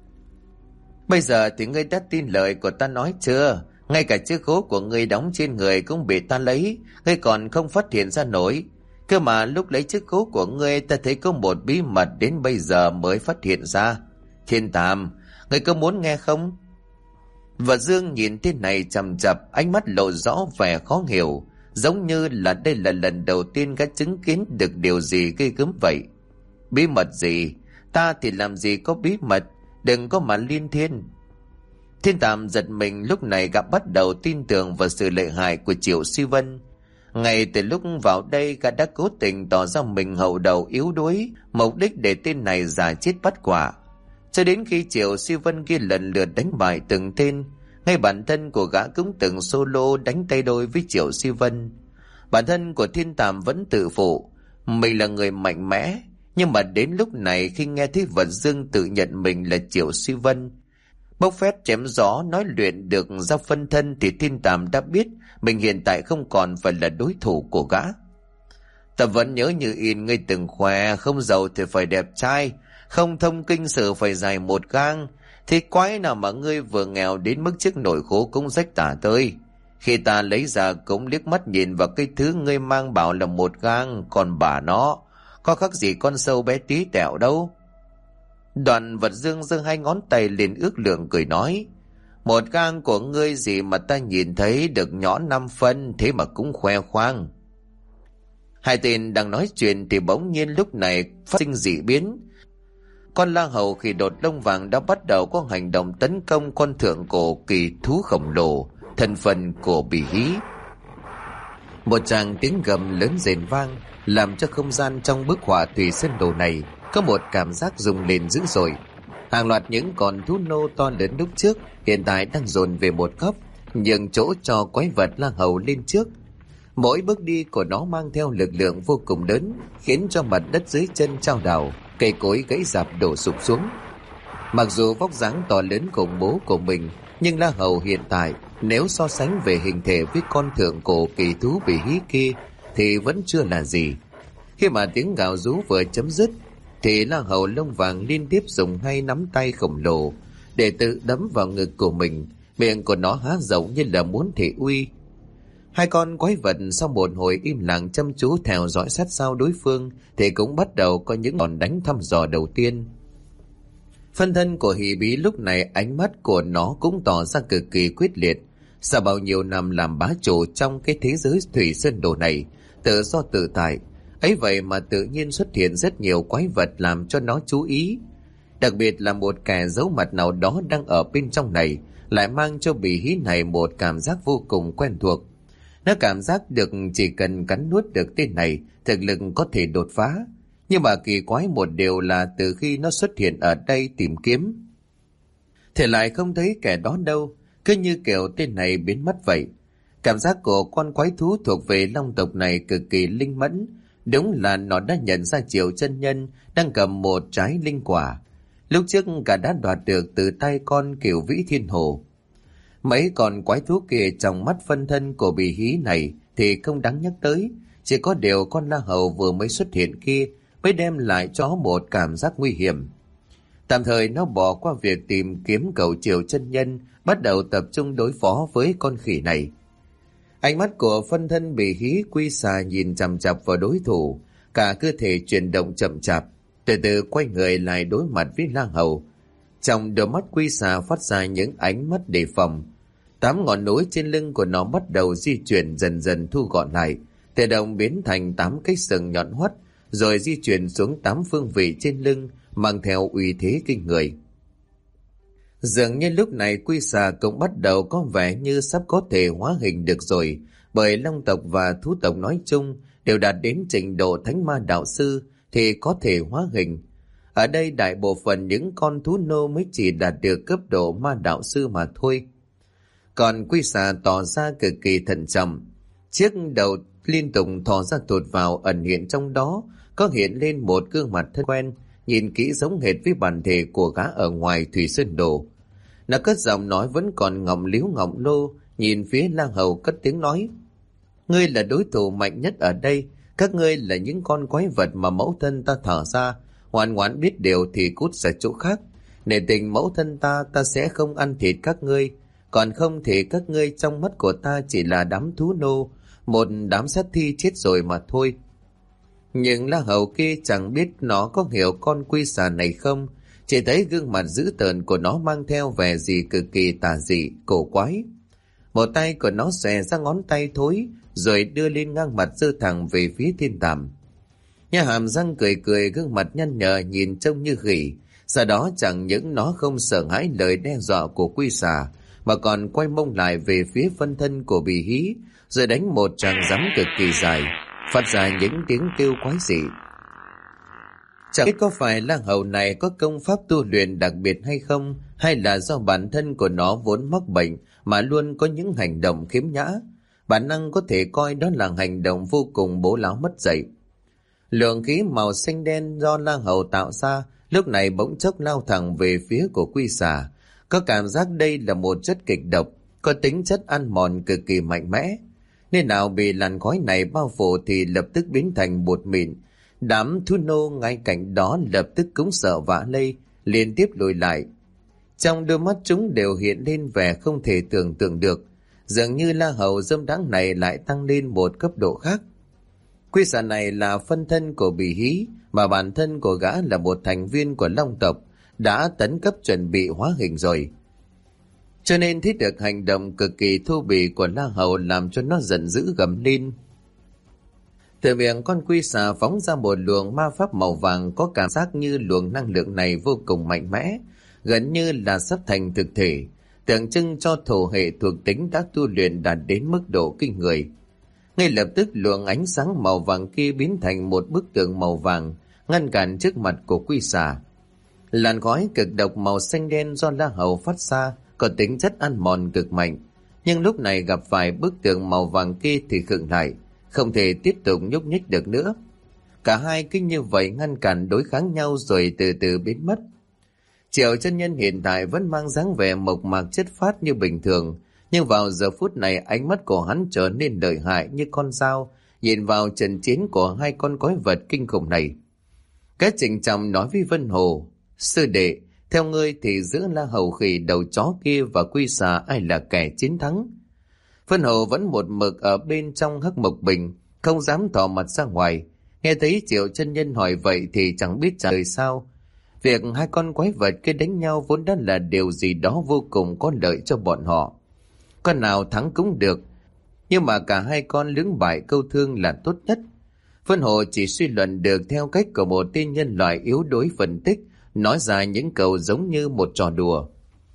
Bây giờ thì ngươi đã tin lời của ta nói chưa? Ngay cả chiếc khố của ngươi đóng trên người cũng bị ta lấy, ngươi còn không phát hiện ra nổi. Cơ mà lúc lấy chiếc khố của ngươi, ta thấy có một bí mật đến bây giờ mới phát hiện ra. Thiên Tàm, ngươi có muốn nghe không? Và Dương nhìn thế này chằm chặp, ánh mắt lộ rõ vẻ khó hiểu, giống như là đây là lần đầu tiên gã chứng kiến được điều gì ghê gớm vậy. Bí mật gì? Ta thì làm gì có bí mật, đừng có mà liên thiên. Thiên Tàm giật mình, lúc này gã bắt đầu tin tưởng vào sự lợi hại của Triệu Suy Vân. Ngay từ lúc vào đây, gã đã cố tình tỏ ra mình hậu đầu yếu đuối, mục đích để tên này giả chết bắt quả. Cho đến khi Triệu Suy Vân kia lần lượt đánh bại từng tên, ngay bản thân của gã cũng từng solo đánh tay đôi với Triệu Suy Vân. Bản thân của Thiên Tàm vẫn tự phụ mình là người mạnh mẽ, nhưng mà đến lúc này khi nghe thấy Vật Dương tự nhận mình là Triệu Suy Vân, bốc phét chém gió nói luyện được ra phân thân, thì Thiên Tàm đã biết mình hiện tại không còn phải là đối thủ của gã. Ta vẫn nhớ như in ngươi từng khoe không giàu thì phải đẹp trai, không thông kinh sử phải dài một gang. Thì quái nào mà ngươi vừa nghèo đến mức chiếc nồi khố cũng rách tả tơi. Khi ta lấy ra cũng liếc mắt nhìn vào cái thứ ngươi mang bảo là một gang, còn bà nó có khác gì con sâu bé tí tẹo đâu. Đoạn Vật Dương giơ hai ngón tay lên ước lượng cười nói: Một gang của ngươi gì mà ta nhìn thấy được nhỏ năm phân, thế mà cũng khoe khoang. Hai tên đang nói chuyện thì bỗng nhiên lúc này phát sinh dị biến. Con la hầu khi đột lông vàng đã bắt đầu có hành động tấn công con thượng cổ kỳ thú khổng lồ, thân phận của Bỉ Hí. Một tràng tiếng gầm lớn rền vang, làm cho không gian trong bức họa Thủy Sơn Đồ này có một cảm giác rung lên dữ dội. Hàng loạt những con thú nô to lớn lúc trước hiện tại đang dồn về một góc, nhường chỗ cho quái vật la hầu lên trước. Mỗi bước đi của nó mang theo lực lượng vô cùng lớn, khiến cho mặt đất dưới chân chao đảo, cây cối gãy rạp đổ sụp xuống. Mặc dù vóc dáng to lớn khủng bố của mình, nhưng la hầu hiện tại nếu so sánh về hình thể với con thượng cổ kỳ thú Bỉ Hí kia thì vẫn chưa là gì. Khi mà tiếng gào rú vừa chấm dứt, thì la hầu lông vàng liên tiếp dùng hai nắm tay khổng lồ để tự đấm vào ngực của mình, miệng của nó há rộng như là muốn thị uy. Hai con quái vật sau một hồi im lặng chăm chú theo dõi sát sao đối phương thì cũng bắt đầu có những đòn đánh thăm dò đầu tiên. Phân thân của Hỷ Bí lúc này ánh mắt của nó cũng tỏ ra cực kỳ quyết liệt. Sau bao nhiêu năm làm bá chủ trong cái thế giới Thủy Sơn Đồ này, tự do tự tại, ấy vậy mà tự nhiên xuất hiện rất nhiều quái vật làm cho nó chú ý. Đặc biệt là một kẻ giấu mặt nào đó đang ở bên trong này, lại mang cho Bỉ Hí này một cảm giác vô cùng quen thuộc. Nó cảm giác được chỉ cần cắn nuốt được tên này, thực lực có thể đột phá. Nhưng mà kỳ quái một điều là từ khi nó xuất hiện ở đây tìm kiếm, thì lại không thấy kẻ đó đâu, cứ như kiểu tên này biến mất vậy. Cảm giác của con quái thú thuộc về long tộc này cực kỳ linh mẫn. Đúng là nó đã nhận ra Triệu chân nhân đang cầm một trái linh quả, lúc trước cả đã đoạt được từ tay con Cửu Vĩ Thiên Hồ. Mấy con quái thú kia trong mắt phân thân của Bỉ Hí này thì không đáng nhắc tới, chỉ có điều con la hầu vừa mới xuất hiện kia mới đem lại cho một cảm giác nguy hiểm. Tạm thời nó bỏ qua việc tìm kiếm cậu Triệu chân nhân, bắt đầu tập trung đối phó với con khỉ này. Ánh mắt của phân thân Bỉ Hí quy xà nhìn chằm chằm vào đối thủ, cả cơ thể chuyển động chậm chạp, từ từ quay người lại đối mặt với la hầu. Trong đôi mắt quy xà phát ra những ánh mắt đề phòng. Tám ngọn núi trên lưng của nó bắt đầu di chuyển, dần dần thu gọn lại, tự động biến thành tám cái sừng nhọn hoắt, rồi di chuyển xuống tám phương vị trên lưng, mang theo uy thế kinh người. Dường như lúc này quy xà cũng bắt đầu có vẻ như sắp có thể hóa hình được rồi, bởi long tộc và thú tộc nói chung đều đạt đến trình độ thánh ma đạo sư thì có thể hóa hình. Ở đây đại bộ phận những con thú nô mới chỉ đạt được cấp độ ma đạo sư mà thôi. Còn quy xà tỏ ra cực kỳ thận trọng, chiếc đầu liên tục thò ra thụt vào, ẩn hiện trong đó có hiện lên một gương mặt thân quen, nhìn kỹ giống hệt với bản thể của gã ở ngoài Thủy Sơn Đồ. Nó cất giọng nói vẫn còn ngọng líu ngọng lô, nhìn phía La Hầu cất tiếng nói: ngươi là đối thủ mạnh nhất ở đây, các ngươi là những con quái vật mà mẫu thân ta thở ra, ngoan ngoãn biết điều thì cút ra chỗ khác. Nể tình mẫu thân ta, ta sẽ không ăn thịt các ngươi, còn không thì các ngươi trong mắt của ta chỉ là đám thú nô, một đám sát thi chết rồi mà thôi. Nhưng La Hầu kia chẳng biết nó có hiểu con quy xà này không, chỉ thấy gương mặt dữ tợn của nó mang theo vẻ gì cực kỳ tà dị, cổ quái. Một tay của nó xòe ra ngón tay thối, rồi đưa lên ngang mặt giơ thẳng về phía thiên tàm. Nhà hàm răng cười cười, gương mặt nhăn nhở nhìn trông như khỉ. Sau đó chẳng những nó không sợ hãi lời đe dọa của quy xà, mà còn quay mông lại về phía phân thân của bì hí, rồi đánh một tràng giấm cực kỳ dài, phát ra những tiếng kêu quái dị. Chẳng biết có phải La Hầu này có công pháp tu luyện đặc biệt hay không, hay là do bản thân của nó vốn mắc bệnh mà luôn có những hành động khiếm nhã. Bản năng có thể coi đó là hành động vô cùng bố láo mất dạy. Lượng khí màu xanh đen do La Hầu tạo ra lúc này bỗng chốc lao thẳng về phía của quy xà. Có cảm giác đây là một chất kịch độc, có tính chất ăn mòn cực kỳ mạnh mẽ. Nên nào bị làn khói này bao phủ thì lập tức biến thành bột mịn. Đám thú nô ngay cạnh đó lập tức cũng sợ vã lây, liên tiếp lùi lại. Trong đôi mắt chúng đều hiện lên vẻ không thể tưởng tượng được, dường như La Hầu dâm đãng này lại tăng lên một cấp độ khác. Quy xà này là phân thân của bì hí, mà bản thân của gã là một thành viên của Long tộc, đã tấn cấp chuẩn bị hóa hình rồi. Cho nên thấy được hành động cực kỳ thô bỉ của La Hầu làm cho nó giận dữ gầm lên. Từ miệng con quy xà phóng ra một luồng ma pháp màu vàng, có cảm giác như luồng năng lượng này vô cùng mạnh mẽ, gần như là sắp thành thực thể, tượng trưng cho thổ hệ thuộc tính đã tu luyện đạt đến mức độ kinh người. Ngay lập tức luồng ánh sáng màu vàng kia biến thành một bức tượng màu vàng, ngăn cản trước mặt của quy xà. Làn khói cực độc màu xanh đen do La Hầu phát ra có tính chất ăn mòn cực mạnh, nhưng lúc này gặp phải bức tượng màu vàng kia thì khựng lại, không thể tiếp tục nhúc nhích được nữa. Cả hai cứ như vậy ngăn cản đối kháng nhau rồi từ từ biến mất. Triệu chân nhân hiện tại vẫn mang dáng vẻ mộc mạc chất phát như bình thường, nhưng vào giờ phút này ánh mắt của hắn trở nên lợi hại như con dao, nhìn vào trận chiến của hai con quái vật kinh khủng này. Cái trịnh trọng nói với Vân Hồ: sư đệ, theo ngươi thì giữa La Hầu khỉ đầu chó kia và quy xà ai là kẻ chiến thắng? Vân Hồ vẫn một mực ở bên trong hắc mộc bình, không dám thò mặt ra ngoài. Nghe thấy Triệu chân nhân hỏi vậy thì chẳng biết trả lời sao. Việc hai con quái vật kia đánh nhau vốn đã là điều gì đó vô cùng có lợi cho bọn họ. Con nào thắng cũng được, nhưng mà cả hai con lưỡng bại câu thương là tốt nhất. Vân Hồ chỉ suy luận được theo cách của một tên nhân loại yếu đuối phân tích, nói ra những câu giống như một trò đùa.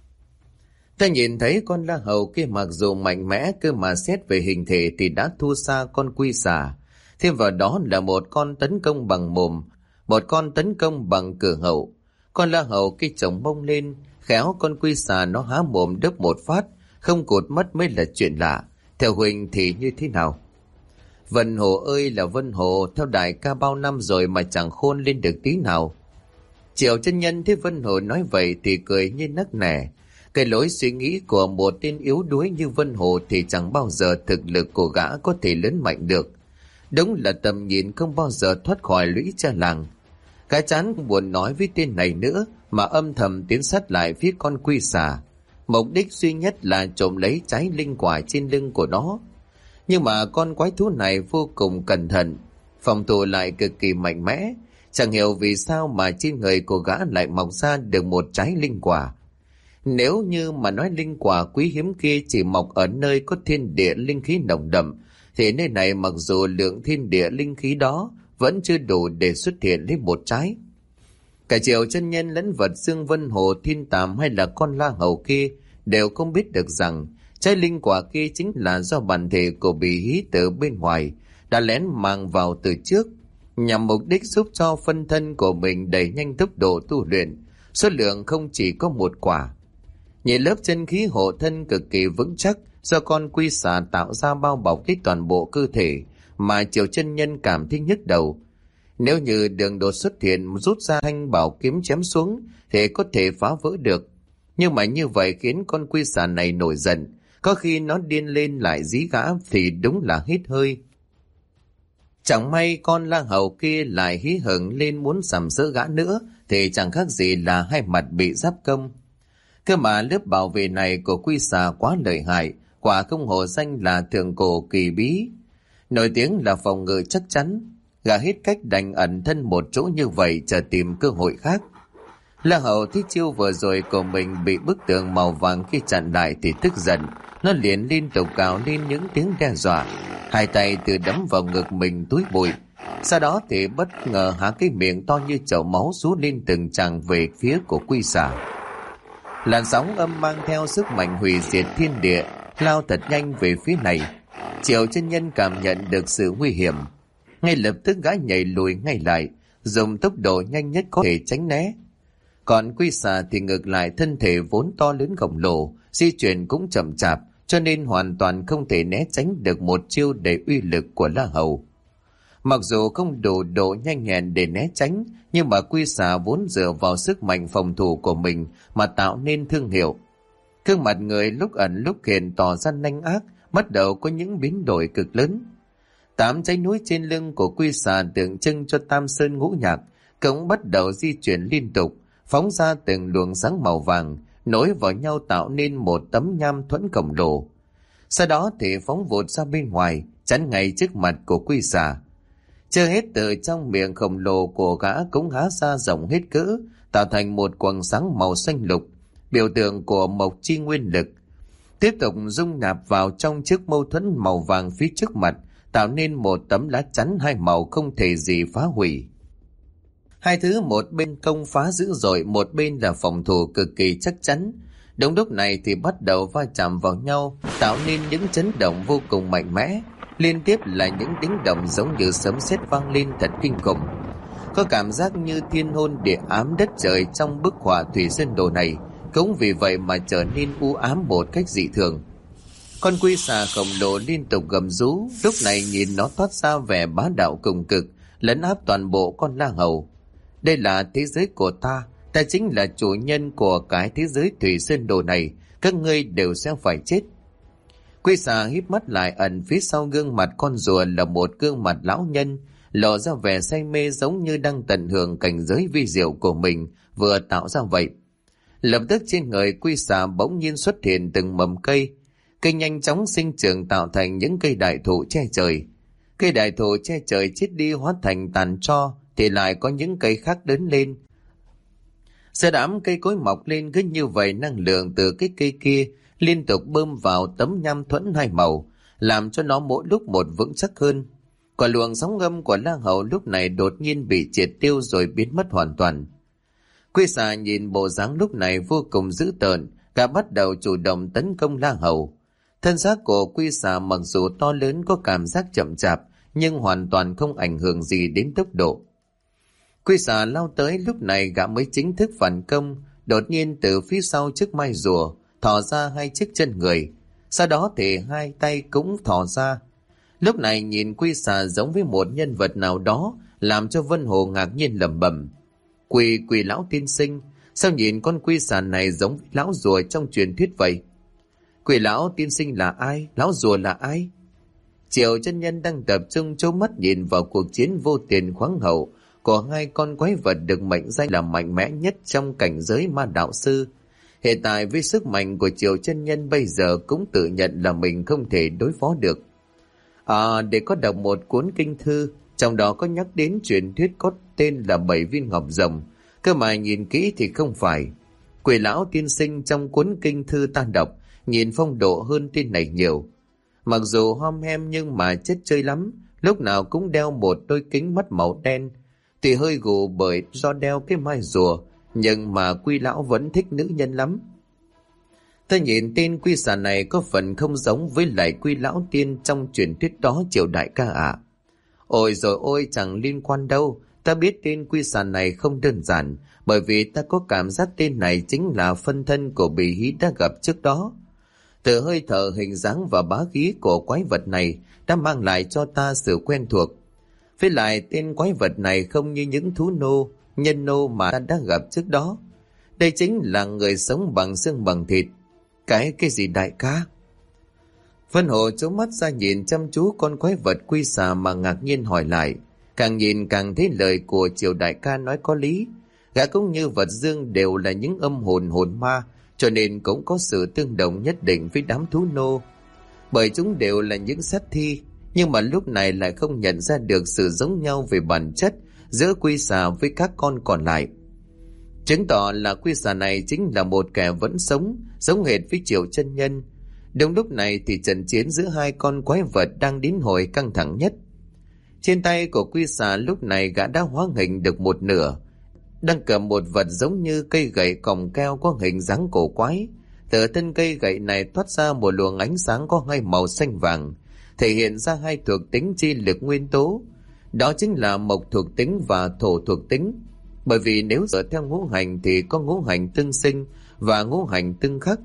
Ta nhìn thấy con La Hầu kia mặc dù mạnh mẽ, cơ mà xét về hình thể thì đã thua xa con quy xà. Thêm vào đó là một con tấn công bằng mồm, một con tấn công bằng cửa hậu. Con La Hầu kia chồng bông lên, khéo con quy xà nó há mồm đớp một phát, không cụt mất mới là chuyện lạ. Theo huynh thì như thế nào? Vân Hồ ơi là Vân Hồ, theo đại ca bao năm rồi mà chẳng khôn lên được tí nào. Triệu chân nhân thấy Vân Hồ nói vậy thì cười như nấc nẻ. Cái lối suy nghĩ của một tên yếu đuối như Vân Hồ thì chẳng bao giờ thực lực của gã có thể lớn mạnh được. Đúng là tầm nhìn không bao giờ thoát khỏi lũy cha làng. Cái chán không buồn nói với tên này nữa, mà âm thầm tiến sát lại phía con quy xà. Mục đích duy nhất là trộm lấy trái linh quả trên lưng của nó. Nhưng mà con quái thú này vô cùng cẩn thận, phòng thủ lại cực kỳ mạnh mẽ. Chẳng hiểu vì sao mà trên người của gã lại mọc ra được một trái linh quả. Nếu như mà nói linh quả quý hiếm kia chỉ mọc ở nơi có thiên địa linh khí nồng đậm, thì nơi này mặc dù lượng thiên địa linh khí đó vẫn chưa đủ để xuất hiện lấy một trái. Cả Triệu chân nhân lẫn vật Dương Vân Hồ, Thiên Tàm hay là con La Hầu kia đều không biết được rằng trái linh quả kia chính là do bản thể của bì hí từ bên ngoài đã lén mang vào từ trước, nhằm mục đích giúp cho phân thân của mình đẩy nhanh tốc độ tu luyện. Số lượng không chỉ có một quả. Nhị lớp chân khí hộ thân cực kỳ vững chắc do con quy xà tạo ra bao bọc hết toàn bộ cơ thể, mà Triệu chân nhân cảm thấy nhức đầu. Nếu như Đường Đột xuất hiện rút ra thanh bảo kiếm chém xuống thì có thể phá vỡ được. Nhưng mà như vậy khiến con quy xà này nổi giận, có khi nó điên lên lại dí gã thì đúng là hết hơi. Chẳng may con lang hầu kia lại hí hửng lên muốn sàm sỡ gã nữa thì chẳng khác gì là hai mặt bị giáp công. Cơ mà lớp bảo vệ này của quy xà quá lợi hại, quả không hổ danh là thượng cổ kỳ bí, nổi tiếng là phòng ngự chắc chắn. Gã hết cách đành ẩn thân một chỗ như vậy chờ tìm cơ hội khác. Lang hầu thấy chiêu vừa rồi của mình bị bức tường màu vàng khi chặn lại thì tức giận, nó liền liên tục gào lên những tiếng đe dọa, hai tay tự đấm vào ngực mình túi bụi. Sau đó thì bất ngờ há cái miệng to như chậu máu rú lên từng tràng về phía của quy xà. Làn sóng âm mang theo sức mạnh hủy diệt thiên địa lao thật nhanh về phía này. Triệu chân nhân cảm nhận được sự nguy hiểm, ngay lập tức gã nhảy lùi ngay lại, dùng tốc độ nhanh nhất có thể tránh né. Còn quy xà thì ngược lại, thân thể vốn to lớn khổng lồ, di chuyển cũng chậm chạp, cho nên hoàn toàn không thể né tránh được một chiêu đầy uy lực của La Hầu. Mặc dù không đủ độ nhanh nhẹn để né tránh, nhưng mà quy xà vốn dựa vào sức mạnh phòng thủ của mình mà tạo nên thương hiệu. Gương mặt người lúc ẩn lúc hiện tỏ ra nanh ác, bắt đầu có những biến đổi cực lớn. Tám trái núi trên lưng của quy xà tượng trưng cho Tam Sơn Ngũ Nhạc cũng bắt đầu di chuyển liên tục, phóng ra từng luồng sáng màu vàng, nối vào nhau tạo nên một tấm nham thuẫn khổng lồ. Sau đó thì phóng vụt ra bên ngoài, chắn ngay trước mặt của quy xà. Chưa hết, từ trong miệng khổng lồ của gã cũng há ra rộng hết cỡ, tạo thành một quầng sáng màu xanh lục, biểu tượng của mộc chi nguyên lực. Tiếp tục dung nạp vào trong chiếc mâu thuẫn màu vàng phía trước mặt, tạo nên một tấm lá chắn hai màu không thể gì phá hủy. Hai thứ một bên công phá dữ dội, một bên là phòng thủ cực kỳ chắc chắn. Đúng lúc này thì bắt đầu va chạm vào nhau, tạo nên những chấn động vô cùng mạnh mẽ. Liên tiếp là những tiếng động giống như sấm sét vang lên thật kinh khủng. Có cảm giác như thiên hôn địa ám đất trời trong bức họa Thủy Sơn Đồ này, cũng vì vậy mà trở nên u ám một cách dị thường. Con quy xà khổng lồ liên tục gầm rú, lúc này nhìn nó toát ra vẻ bá đạo cùng cực, lấn áp toàn bộ con La Hầu. Đây là thế giới của ta, ta chính là chủ nhân của cái thế giới Thủy Sơn Đồ này, các ngươi đều sẽ phải chết. Quy xà híp mắt lại, ẩn phía sau gương mặt con rùa là một gương mặt lão nhân, lộ ra vẻ say mê giống như đang tận hưởng cảnh giới vi diệu của mình vừa tạo ra vậy. Lập tức trên người quy xà bỗng nhiên xuất hiện từng mầm cây, cây nhanh chóng sinh trưởng tạo thành những cây đại thụ che trời. Cây đại thụ che trời chết đi hóa thành tàn tro, thì lại có những cây khác lớn lên. Giờ đám cây cối mọc lên cứ như vậy, năng lượng từ cái cây kia liên tục bơm vào tấm nham thuẫn hai màu, làm cho nó mỗi lúc một vững chắc hơn. Còn luồng sóng âm của La Hầu lúc này đột nhiên bị triệt tiêu rồi biến mất hoàn toàn. Quy xà nhìn bộ dáng lúc này vô cùng dữ tợn, cả bắt đầu chủ động tấn công La Hầu. Thân xác của quy xà mặc dù to lớn, có cảm giác chậm chạp, nhưng hoàn toàn không ảnh hưởng gì đến tốc độ. Quy xà lao tới, lúc này gã mới chính thức phản công. Đột nhiên từ phía sau chiếc mai rùa thò ra hai chiếc chân người, sau đó thì hai tay cũng thò ra. Lúc này nhìn quy xà giống với một nhân vật nào đó, làm cho Vân Hồ ngạc nhiên lẩm bẩm: Quỳ quỳ lão tiên sinh, sao nhìn con quy xà này giống với lão rùa trong truyền thuyết vậy? Quỳ lão tiên sinh là ai? Lão rùa là ai? Triệu chân nhân đang tập trung trố mắt nhìn vào cuộc chiến vô tiền khoáng hậu của hai con quái vật được mệnh danh là mạnh mẽ nhất trong cảnh giới ma đạo sư. Hiện tại với sức mạnh của Triệu chân nhân bây giờ cũng tự nhận là mình không thể đối phó được. À, để có đọc một cuốn kinh thư, trong đó có nhắc đến truyền thuyết có tên là bảy viên ngọc rồng, cơ mà nhìn kỹ thì không phải. Quỷ lão tiên sinh trong cuốn kinh thư ta đọc nhìn phong độ hơn tên này nhiều. Mặc dù hom hem nhưng mà chất chơi lắm, lúc nào cũng đeo một đôi kính mắt màu đen, thì hơi gù bởi do đeo cái mai rùa, nhưng mà quy lão vẫn thích nữ nhân lắm. Ta nhìn tên quy xà này có phần không giống với lại quy lão tiên trong truyền thuyết đó Triệu đại ca ạ. Ôi rồi ôi, chẳng liên quan đâu. Ta biết tên quy xà này không đơn giản, bởi vì ta có cảm giác tên này chính là phân thân của bì hí đã gặp trước đó. Từ hơi thở, hình dáng và bá khí của quái vật này đã mang lại cho ta sự quen thuộc. Với lại tên quái vật này không như những thú nô, nhân nô mà ta đã gặp trước đó. Đây chính là người sống bằng xương bằng thịt. Cái cái gì đại ca? Vân Hồ trố mắt ra nhìn chăm chú con quái vật quy xà mà ngạc nhiên hỏi lại. Càng nhìn càng thấy lời của Triều đại ca nói có lý. Gã cũng như vật dương đều là những âm hồn hồn ma, cho nên cũng có sự tương đồng nhất định với đám thú nô. Bởi chúng đều là những sát thi, nhưng mà lúc này lại không nhận ra được sự giống nhau về bản chất giữa quy xà với các con còn lại. Chứng tỏ là quy xà này chính là một kẻ vẫn sống, giống hệt với Triệu chân nhân. Đúng lúc này thì trận chiến giữa hai con quái vật đang đến hồi căng thẳng nhất. Trên tay của quy xà lúc này gã đã hóa hình được một nửa, đang cầm một vật giống như cây gậy còng keo có hình dáng cổ quái. Từ thân cây gậy này thoát ra một luồng ánh sáng có hai màu xanh vàng, thể hiện ra hai thuộc tính chi lực nguyên tố. Đó chính là mộc thuộc tính và thổ thuộc tính. Bởi vì nếu dựa theo ngũ hành thì có ngũ hành tương sinh và ngũ hành tương khắc.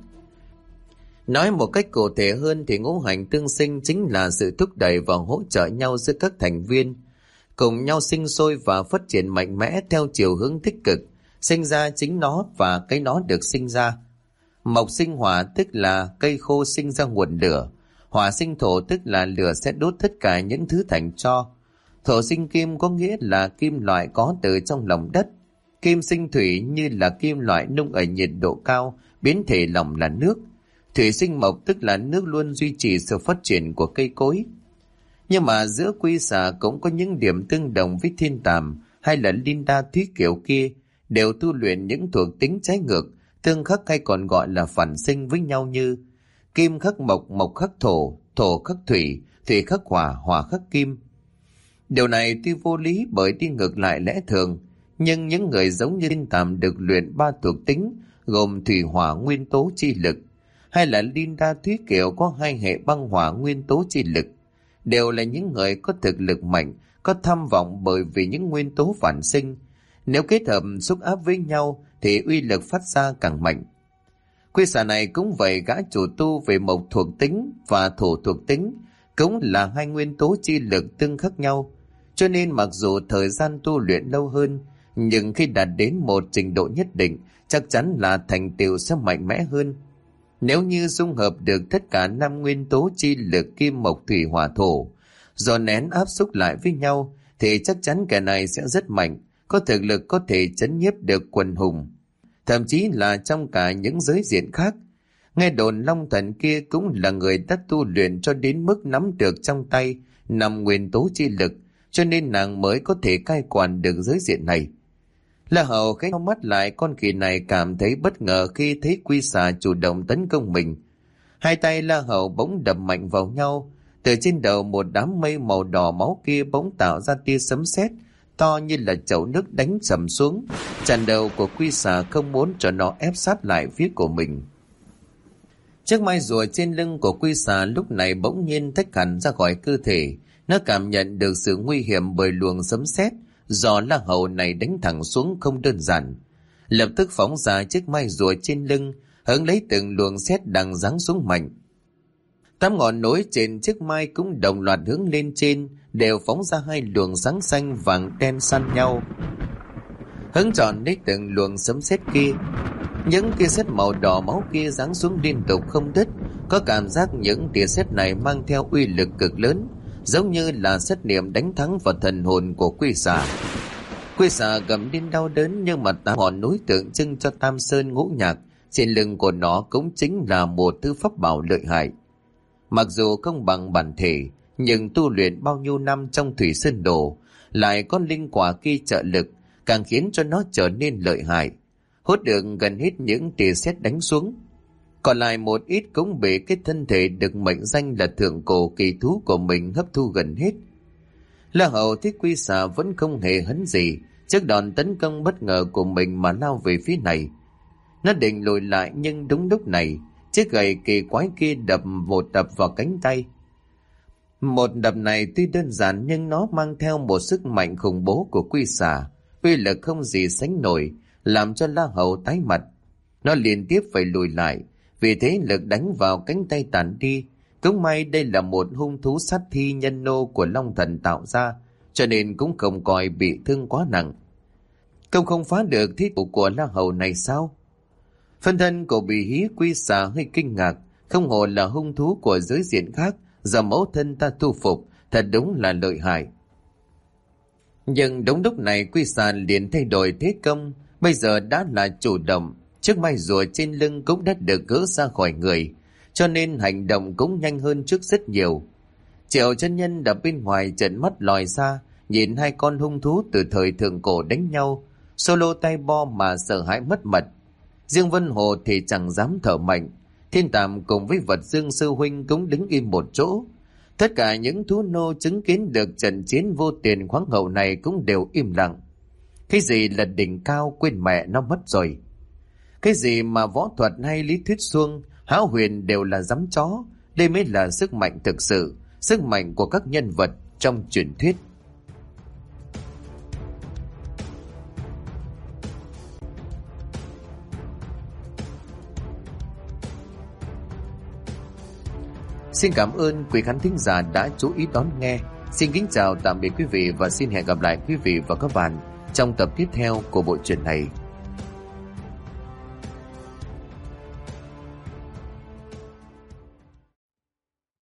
Nói một cách cụ thể hơn thì ngũ hành tương sinh chính là sự thúc đẩy và hỗ trợ nhau giữa các thành viên, cùng nhau sinh sôi và phát triển mạnh mẽ theo chiều hướng tích cực, sinh ra chính nó và cái nó được sinh ra. Mộc sinh hỏa tức là cây khô sinh ra nguồn lửa, hỏa sinh thổ tức là lửa sẽ đốt tất cả những thứ thành tro, thổ sinh kim có nghĩa là kim loại có từ trong lòng đất, kim sinh thủy như là kim loại nung ở nhiệt độ cao, biến thể lỏng là nước, thủy sinh mộc tức là nước luôn duy trì sự phát triển của cây cối. Nhưng mà giữa quy xà cũng có những điểm tương đồng với thiên tàm hay là Linda Thúy Kiều kia, đều tu luyện những thuộc tính trái ngược, tương khắc hay còn gọi là phản sinh với nhau như kim khắc mộc, mộc khắc thổ, thổ khắc thủy, thủy khắc hỏa, hỏa khắc kim. Điều này tuy vô lý bởi đi ngược lại lẽ thường, nhưng những người giống như thiên tàm được luyện ba thuộc tính gồm thủy hỏa nguyên tố chi lực, hay là Linda Thúy Kiều có hai hệ băng hỏa nguyên tố chi lực, đều là những người có thực lực mạnh, có tham vọng bởi vì những nguyên tố phản sinh. Nếu kết hợp xúc áp với nhau thì uy lực phát ra càng mạnh. Quy xà này cũng vậy, gã chủ tu về mộc thuộc tính và thổ thuộc tính, cũng là hai nguyên tố chi lực tương khắc nhau. Cho nên mặc dù thời gian tu luyện lâu hơn, nhưng khi đạt đến một trình độ nhất định, chắc chắn là thành tựu sẽ mạnh mẽ hơn. Nếu như dung hợp được tất cả năm nguyên tố chi lực kim mộc thủy hỏa thổ, dồn nén áp xúc lại với nhau, thì chắc chắn kẻ này sẽ rất mạnh, có thực lực có thể chấn nhiếp được quần hùng, thậm chí là trong cả những giới diện khác. Nghe đồn Long Thần kia cũng là người đã tu luyện cho đến mức nắm được trong tay năm nguyên tố chi lực, cho nên nàng mới có thể cai quản được giới diện này. La Hầu khẽ nheo mắt lại, con khỉ này cảm thấy bất ngờ khi thấy quy xà chủ động tấn công mình. Hai tay La Hầu bỗng đập mạnh vào nhau, từ trên đầu một đám mây màu đỏ máu kia bỗng tạo ra tia sấm sét to như là chậu nước đánh sầm xuống, chặn đầu của quy xà, không muốn cho nó ép sát lại phía của mình. Chiếc mai rùa trên lưng của quy xà lúc này bỗng nhiên tách hẳn ra khỏi cơ thể. Nó cảm nhận được sự nguy hiểm bởi luồng sấm sét do La Hầu này đánh thẳng xuống không đơn giản, lập tức phóng ra chiếc mai rùa trên lưng, hứng lấy từng luồng sét đang giáng xuống mạnh. Tám ngọn nối trên chiếc mai cũng đồng loạt hướng lên trên, đều phóng ra hai luồng sáng xanh vàng đen san nhau, hứng trọn lấy từng luồng sấm sét kia. Những tia sét màu đỏ máu kia giáng xuống liên tục không đứt, có cảm giác những tia sét này mang theo uy lực cực lớn, giống như là xét niệm đánh thắng vào thần hồn của quy xà. Quy xà gầm lên đau đớn, nhưng mà tám ngọn núi tượng trưng cho Tam Sơn ngũ nhạc trên lưng của nó cũng chính là một thứ pháp bảo lợi hại. Mặc dù không bằng bản thể, nhưng tu luyện bao nhiêu năm trong Thủy Sơn Đồ, lại có linh quả kia trợ lực, càng khiến cho nó trở nên lợi hại, hút được gần hết những tia sét đánh xuống. Còn lại một ít cũng bị cái thân thể được mệnh danh là thượng cổ kỳ thú của mình hấp thu gần hết. La Hầu thấy quy xà vẫn không hề hấn gì trước đòn tấn công bất ngờ của mình mà lao về phía này. Nó định lùi lại, nhưng đúng lúc này chiếc gậy kỳ quái kia đập một đập vào cánh tay. Một đập này tuy đơn giản nhưng nó mang theo một sức mạnh khủng bố của quy xà, uy lực không gì sánh nổi, làm cho La Hầu tái mặt. Nó liên tiếp phải lùi lại, vì thế lực đánh vào cánh tay tàn đi. Cũng may đây là một hung thú sát thi nhân nô của Long Thần tạo ra, cho nên cũng không coi bị thương quá nặng. Công không phá được thiết thủ của La Hầu này sao? Phân thân của Bì Hí quy xà hơi kinh ngạc, không hồ là hung thú của giới diện khác, giờ mẫu thân ta thu phục, thật đúng là lợi hại. Nhưng đúng lúc này quy xà liền thay đổi thế công, bây giờ đã là chủ động, chiếc mai rùa trên lưng cũng đã được gỡ ra khỏi người, cho nên hành động cũng nhanh hơn trước rất nhiều. Triệu chân nhân ở bên ngoài trợn mắt lòi ra, nhìn hai con hung thú từ thời thượng cổ đánh nhau, solo tay bo mà sợ hãi mất mật. Riêng Vân Hồ thì chẳng dám thở mạnh, Thiên Tàm cùng với Vật Dương sư huynh cũng đứng im một chỗ. Tất cả những thú nô chứng kiến được trận chiến vô tiền khoáng hậu này cũng đều im lặng. Cái gì là đỉnh cao quên mẹ nó mất rồi. Cái gì mà võ thuật hay lý thuyết suông, hão huyền đều là giấm chó. Đây mới là sức mạnh thực sự, sức mạnh của các nhân vật trong truyền thuyết. Xin cảm ơn quý khán thính giả đã chú ý đón nghe. Xin kính chào tạm biệt quý vị và xin hẹn gặp lại quý vị và các bạn trong tập tiếp theo của bộ truyện này.